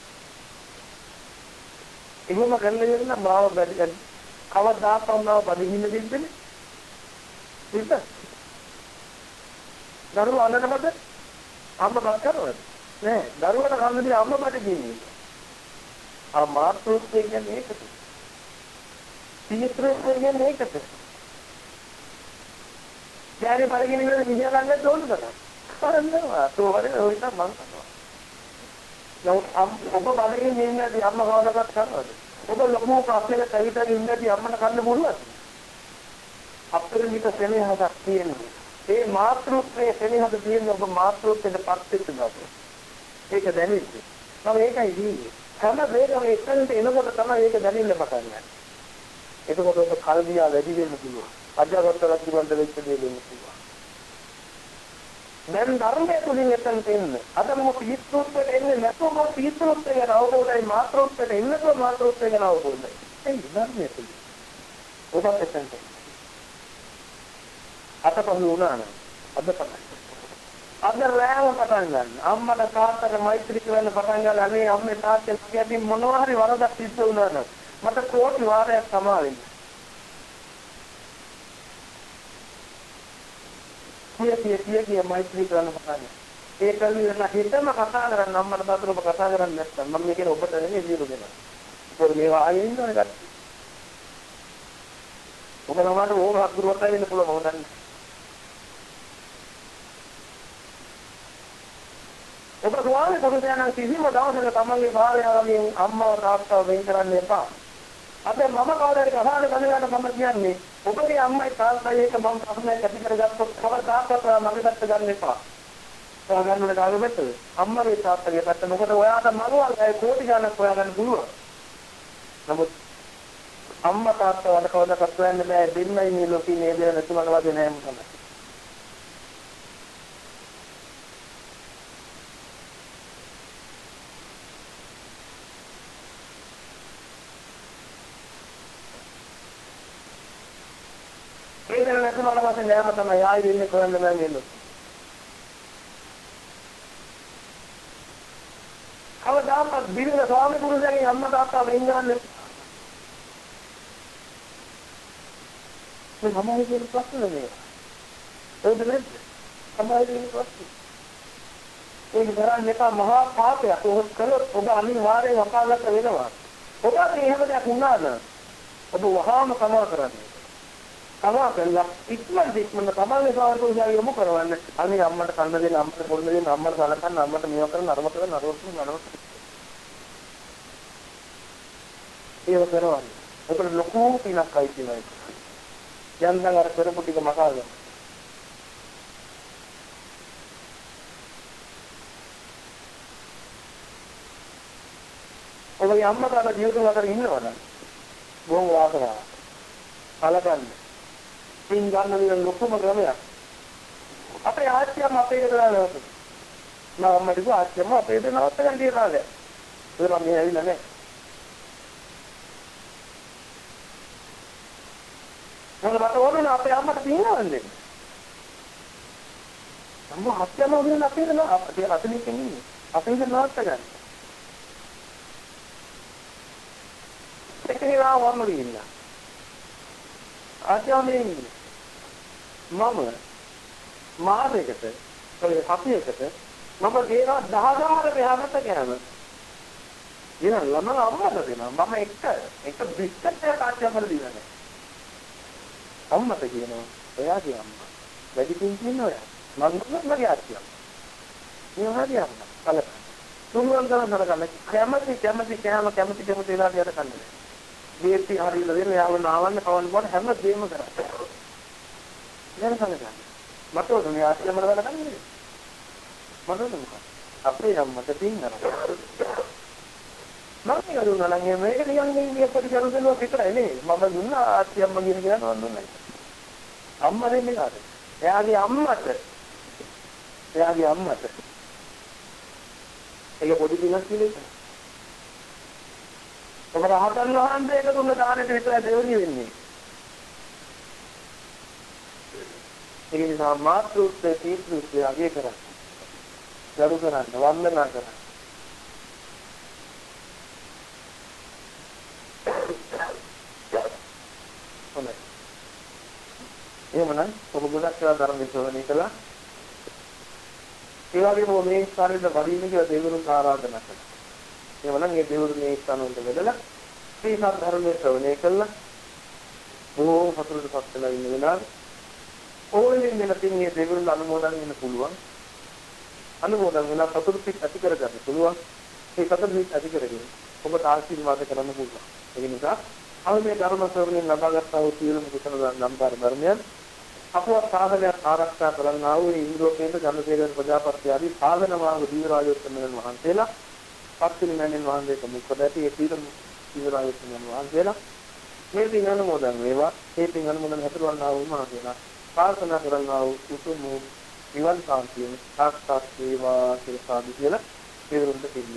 එහෙම කරන්න නම් මාව බඩේ කවදාවත් මාව බඩගින්න දෙන්නේ නැහැ. දරුවා අඬනකොට අම්මා බත් කරනවද? නෑ. දරුවට කන්න දෙන්නේ අම්මා බඩගින්නේ. ආ මාතෘත්වය කියන්නේ ඒකද? පියත්‍රය කියන්නේ ඒකද? යාරේ බඩගින්න ඉන්න විදිය ගන්න ඕනද කරා? කරන්නවා. තෝරේ ඔය තමයි මං කරනවා. නමුත් ඔබ බඩගින්න ඉන්නදී අම්මා කවදාවත් කරනවද? ඔබ ලොකු ප්‍රශ්නයකට ඇවිත් ඉන්නදී අම්මට කන්න පුළුවන්ද? අපරිමිත සෙනෙහසක් තියෙනවා. ඒ මාතෘත්වයේ සෙනෙහස තියෙන ඔබ මාතෘත්වයට පත් වෙච්ච බව. ඒක දැනෙන්නේ. මම ඒකයි කියන්නේ. හැම වෙලේම එතනට එනකොට තමයි ඒක දැනෙන්න පටන් ගන්න. එතකොට ඔබ කල්දියා වැඩි වෙන්න පුළුවන්. අජාගතලා කිව්වන්ට වෙච්ච දේ වෙන්න පුළුවන්. දැන් ධර්මයේ තුලින් එතනට එන්න. අද මොකද පිටුත්වයට එන්නේ නැතුව මොකද පිටුත්වයට යන අවබෝධයි මාතෘත්වයට එන්නකෝ මාතෘත්වයට යන අවබෝධයි. ඒ ධර්මයේ තුලින්. ඔබ එතනට අතපහු වුණා නම් අද පටන් අද රැම පටන් ගන්න. අම්මට තාත්තට මෛත්‍රී කරන්න පටන් ගන්න. අනේ අම්මේ තාත්තේ කියදී මොනවා හරි වරදක් සිද්ධ වුණා නම් මට කෝටි වාරයක් සමා වෙන්න. කිය කිය කිය කිය මෛත්‍රී කරන්න පටන් ගන්න. ඒ කල්ලියන හිතම කතා කරන්න අම්මට තාත්තට ඔබ කතා කරන්නේ නැත්නම් මම මේ කියන ඔබට නෙමෙයි සියලු දෙනා. පොර මේවා ආයේ ඉන්නවනේ ගන්න. ඔබ නමකට ඕම හත්දුරට වෙන්න පුළුවන් මම දන්නේ. ඔබ ස්වාමී පුරුෂයන්න් කිසිම දවසක තමන්ගේ භාර්යාවගෙන් අම්මව තාත්තව වෙන් කරන්න එපා. අද මම කවදාද කතාන කනකට මම කියන්නේ ඔබගේ අම්මයි තාත්තයි එක මම ප්‍රශ්නයක් ඇති කරගත්තොත් කවදාකවත් මගේ පැත්ත ගන්න එපා. ඔයාගන්නට කාගේ පැත්තද? අම්මගේ තාත්තගේ පැත්ත. මොකද ඔයාට මරුවල් ඒ කෝටි ගණන් හොයාගන්න පුළුවන්. නමුත් අම්මා තාත්තා වල කවදාකවත් හොයන්න බෑ දෙන්නයි මේ ලෝකේ නේද නැතුමන වගේ නෑ මොකද? ඒ දෙන්න නැතුමන වගේ නෑම තමයි ආයි වෙන්නේ කොහෙන්ද මම එන්නේ. කවදාවත් බිරිඳ ස්වාමි පුරුෂයාගේ අම්මා තාත්තා වෙන් ගන්න මේ තමයි කියන ප්‍රශ්න නේ. ඒකද නේද? තමයි කියන ප්‍රශ්න. ඒක කරන්නේ එක මහා පාපයක්. ඒක කළොත් ඔබ අනිවාර්යෙන් වකාලත් වෙනවා. ඔබට එහෙම දෙයක් වුණා නම් ඔබ වහාම කමා කරන්නේ. කමා කළා ඉක්මනට ඉක්මනට තමයි ස්වාමි පුරුෂයාගේ යොමු කරවන්නේ. අනේ අම්මට කන්න දෙන්න අම්මට පොන්න දෙන්න අම්මට සලකන්න අම්මට මේව කරන්න අරම කරන්න අරම කරන්න අරම කරන්න. ඒක කරවන්නේ. ඒකට ලොකු පිනක් අයි කියනවා. යන්නම් අර කරපු ටික මකාගන්න. ඔබගේ අම්මා තාත්තා ජීවිතේ අතර ඉන්නවනම් බොහොම වාසනාවක්. කලකන්න. පින් ගන්න විදිහ ලොකුම ක්‍රමයක්. අපේ ආච්චියම අපේ ගෙදර නවත්තු. මම අම්මට කිව්වා ආච්චියම අපේ ගෙදර නවත්ත ගන්න කියලා නේද? ඒක මම මේ ඇවිල්ලා නැහැ. මොනවද ඕනේ අපේ අම්මට පින්නවන්නේ? අම්මා හත්යම වගේ අපේ න අපේ අතලින් ඉන්නේ. අපේ ගෙදර නවත්ත ගන්න. ඒකේවා වම්ම ගින්න. ආච්චියම ඉන්නේ. මම මාසයකට ඔය හපියකට මම ගේනවා දහදාහකට එහාට ගෑම. ඊළඟ ළමයි අම්මට දෙනවා. මම එක එක බිස්කට් එකක් ආච්චියමට දීලා අම්මට කියනවා ඔයාගේ අම්මා වැඩි පින් කියනවා ඔයා මම මගේ ආච්චියම මේ හරි අම්මා කලක තුන්වන් කරන නරකන්නේ කැමති කැමති කැම කැමති කැමති වෙලාවට යට කන්නේ දීප්ති හරියලා දෙන යාව නාවන්න කවන්න බොන හැම දෙයක්ම කරා දැන් කලක මට උනේ ආච්චියම වල කන්නේ මට උනේ අපේ අම්මට පින් නරක මම කියනවා නම් මේක නිකන් මේ පොඩි කරුදලුවක් විතරයි නේ මම දුන්නා ආච්චියම්ම කියන කෙනා මම දුන්නා අම්මා දෙන්නේ කාටද? එයාගේ අම්මට. එයාගේ අම්මට. ඒක පොඩි දිනක් කියලා. ඔබ රහතන් වහන්සේට දුන්න දානෙට විතරයි දෙවෙනි වෙන්නේ. ඒක නිසා මාතෘත්වයේ තීර්ථයේ අගය කරන්න. ගරු කරන්න, වන්දනා කරන්න. හොඳයි. එහෙමනම් ඔබ ගොඩක් ඒවා ධර්ම විශ්වණය කළා. ඒ වගේම මේ ස්ථානෙට වඩින්න කියලා දෙවිවරුන් ආරාධනා කළා. එහෙමනම් මේ දෙවිවරු මේ ස්ථාන වලට වෙදලා මේ ධර්මයේ ශ්‍රවණය කළා. බොහෝ සතුටුපත් වෙලා ඉන්න වෙලාවට ඕනෙන් දෙන තින් මේ දෙවිවරුන් අනුමෝදන් වෙන්න පුළුවන්. අනුමෝදන් වෙලා සතුටුපත් ඇති කරගන්න පුළුවන්. ඒ සතුටුපත් ඇති කරගෙන ඔබට ආශිර්වාද කරන්න පුළුවන්. ඒ නිසා අපි මේ ධර්ම ශ්‍රවණයෙන් ලබාගත් ආ වූ සියලුම කුසල නම්බර ධර්මයන් අපවත් සාසනය ආරක්ෂා කරන්නා වූ ඉන්ද්‍රෝපේත ජනසේකර ප්‍රජාපති ආදී සාධනවාග දීවරාජෝත්තමයන් වහන්සේලා පස්තිනි මෑණියන් වහන්සේට මුක්කදැටි ඒ තීරම දීවරාජෝත්තමයන් වහන්සේලා මේ පින් අනුමෝදන් වේවා. මේ පින් අනුමෝදන් හතරවන්නා වූ මහණේලා ප්‍රාර්ථනා කරන්නා වූ උතුම් නිවන් සාන්තිය සාක්ෂාත් වේවා කියලා සාදු කියලා පිරුරුන්ට පිළිගන්නේ.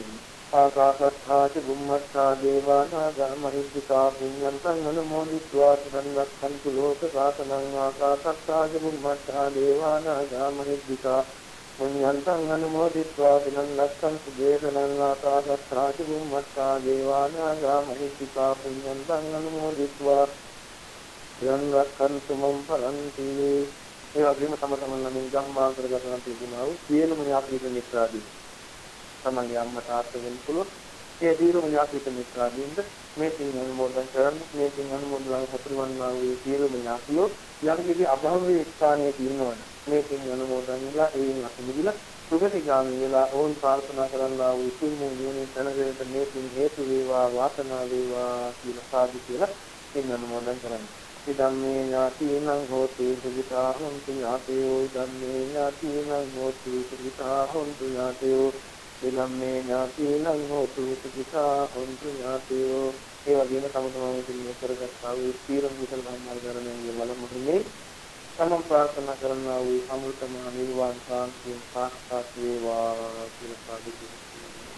ආකාශත්ථා ච බුම්මත්ථා දේවානාගා මහිද්దికා පුඤ්ඤන්තං අනුමෝදිत्वा චිරන් රක්ඛන්තු ලෝක සාසනං ආකාශත්ථා ච බුම්මත්ථා දේවානාගා මහිද්దికා පුඤ්ඤන්තං අනුමෝදිत्वा චිරන් රක්ඛන්තු දේශනං ආකාශත්ථා ච බුම්මත්ථා දේවානාගා මහිද්దికා පුඤ්ඤන්තං අනුමෝදිत्वा චිරන් රක්ඛන්තු මම් පරන්ති. ඒ වගේම තම තමන් ළමින් ගම්මා කරගන්න තිබුණා වූ සියලුම ඥාති මිත්‍රාදී තමන්ගේ අම්මා තාත්තා වෙන පුළුවන් ඒ දීර්ඝ ඥාති මිත්‍රාදීන්ද මේ පින් අනුමෝදන් කරන්න මේ පින් අනුමෝදන් හසුරුවන්නා වූ සියලුම ඥාතියෝ යම්කිසි අභාවයේ ස්ථානයේ ඉන්නවනේ මේ පින් අනුමෝදන් වෙලා ඒන් අසුමිලා සුගතිගාමී වෙලා ඕන් ප්‍රාර්ථනා කරන්නා වූ සිල්මු නිවනේ තනදෙට මේ පින් හේතු වේවා වාසනාව වේවා කියලා සාදු කියලා පින් අනුමෝදන් කරන්න. ධම්මේ ඥාතිනං හෝති සුඛිතා හොන්තු ඥාතයෝ ධම්මේ ඥාතිනං හෝති සුඛිතා හොන්තු ඥාතයෝ ධම්මේ ඥාතිනං හෝති සුඛිතා හොන්තු ඥාතයෝ. ඒ වගේම තම තමන් විසින් කරගත්තා වූ සීලම් විසල් ධර්මාචරණයේ වල මොහොනේ තමන් ප්‍රාර්ථනා කරනා වූ අමෘතම නිර්වාණ සාන්තිය සාක්ෂාත් වේවා කියලා සාදු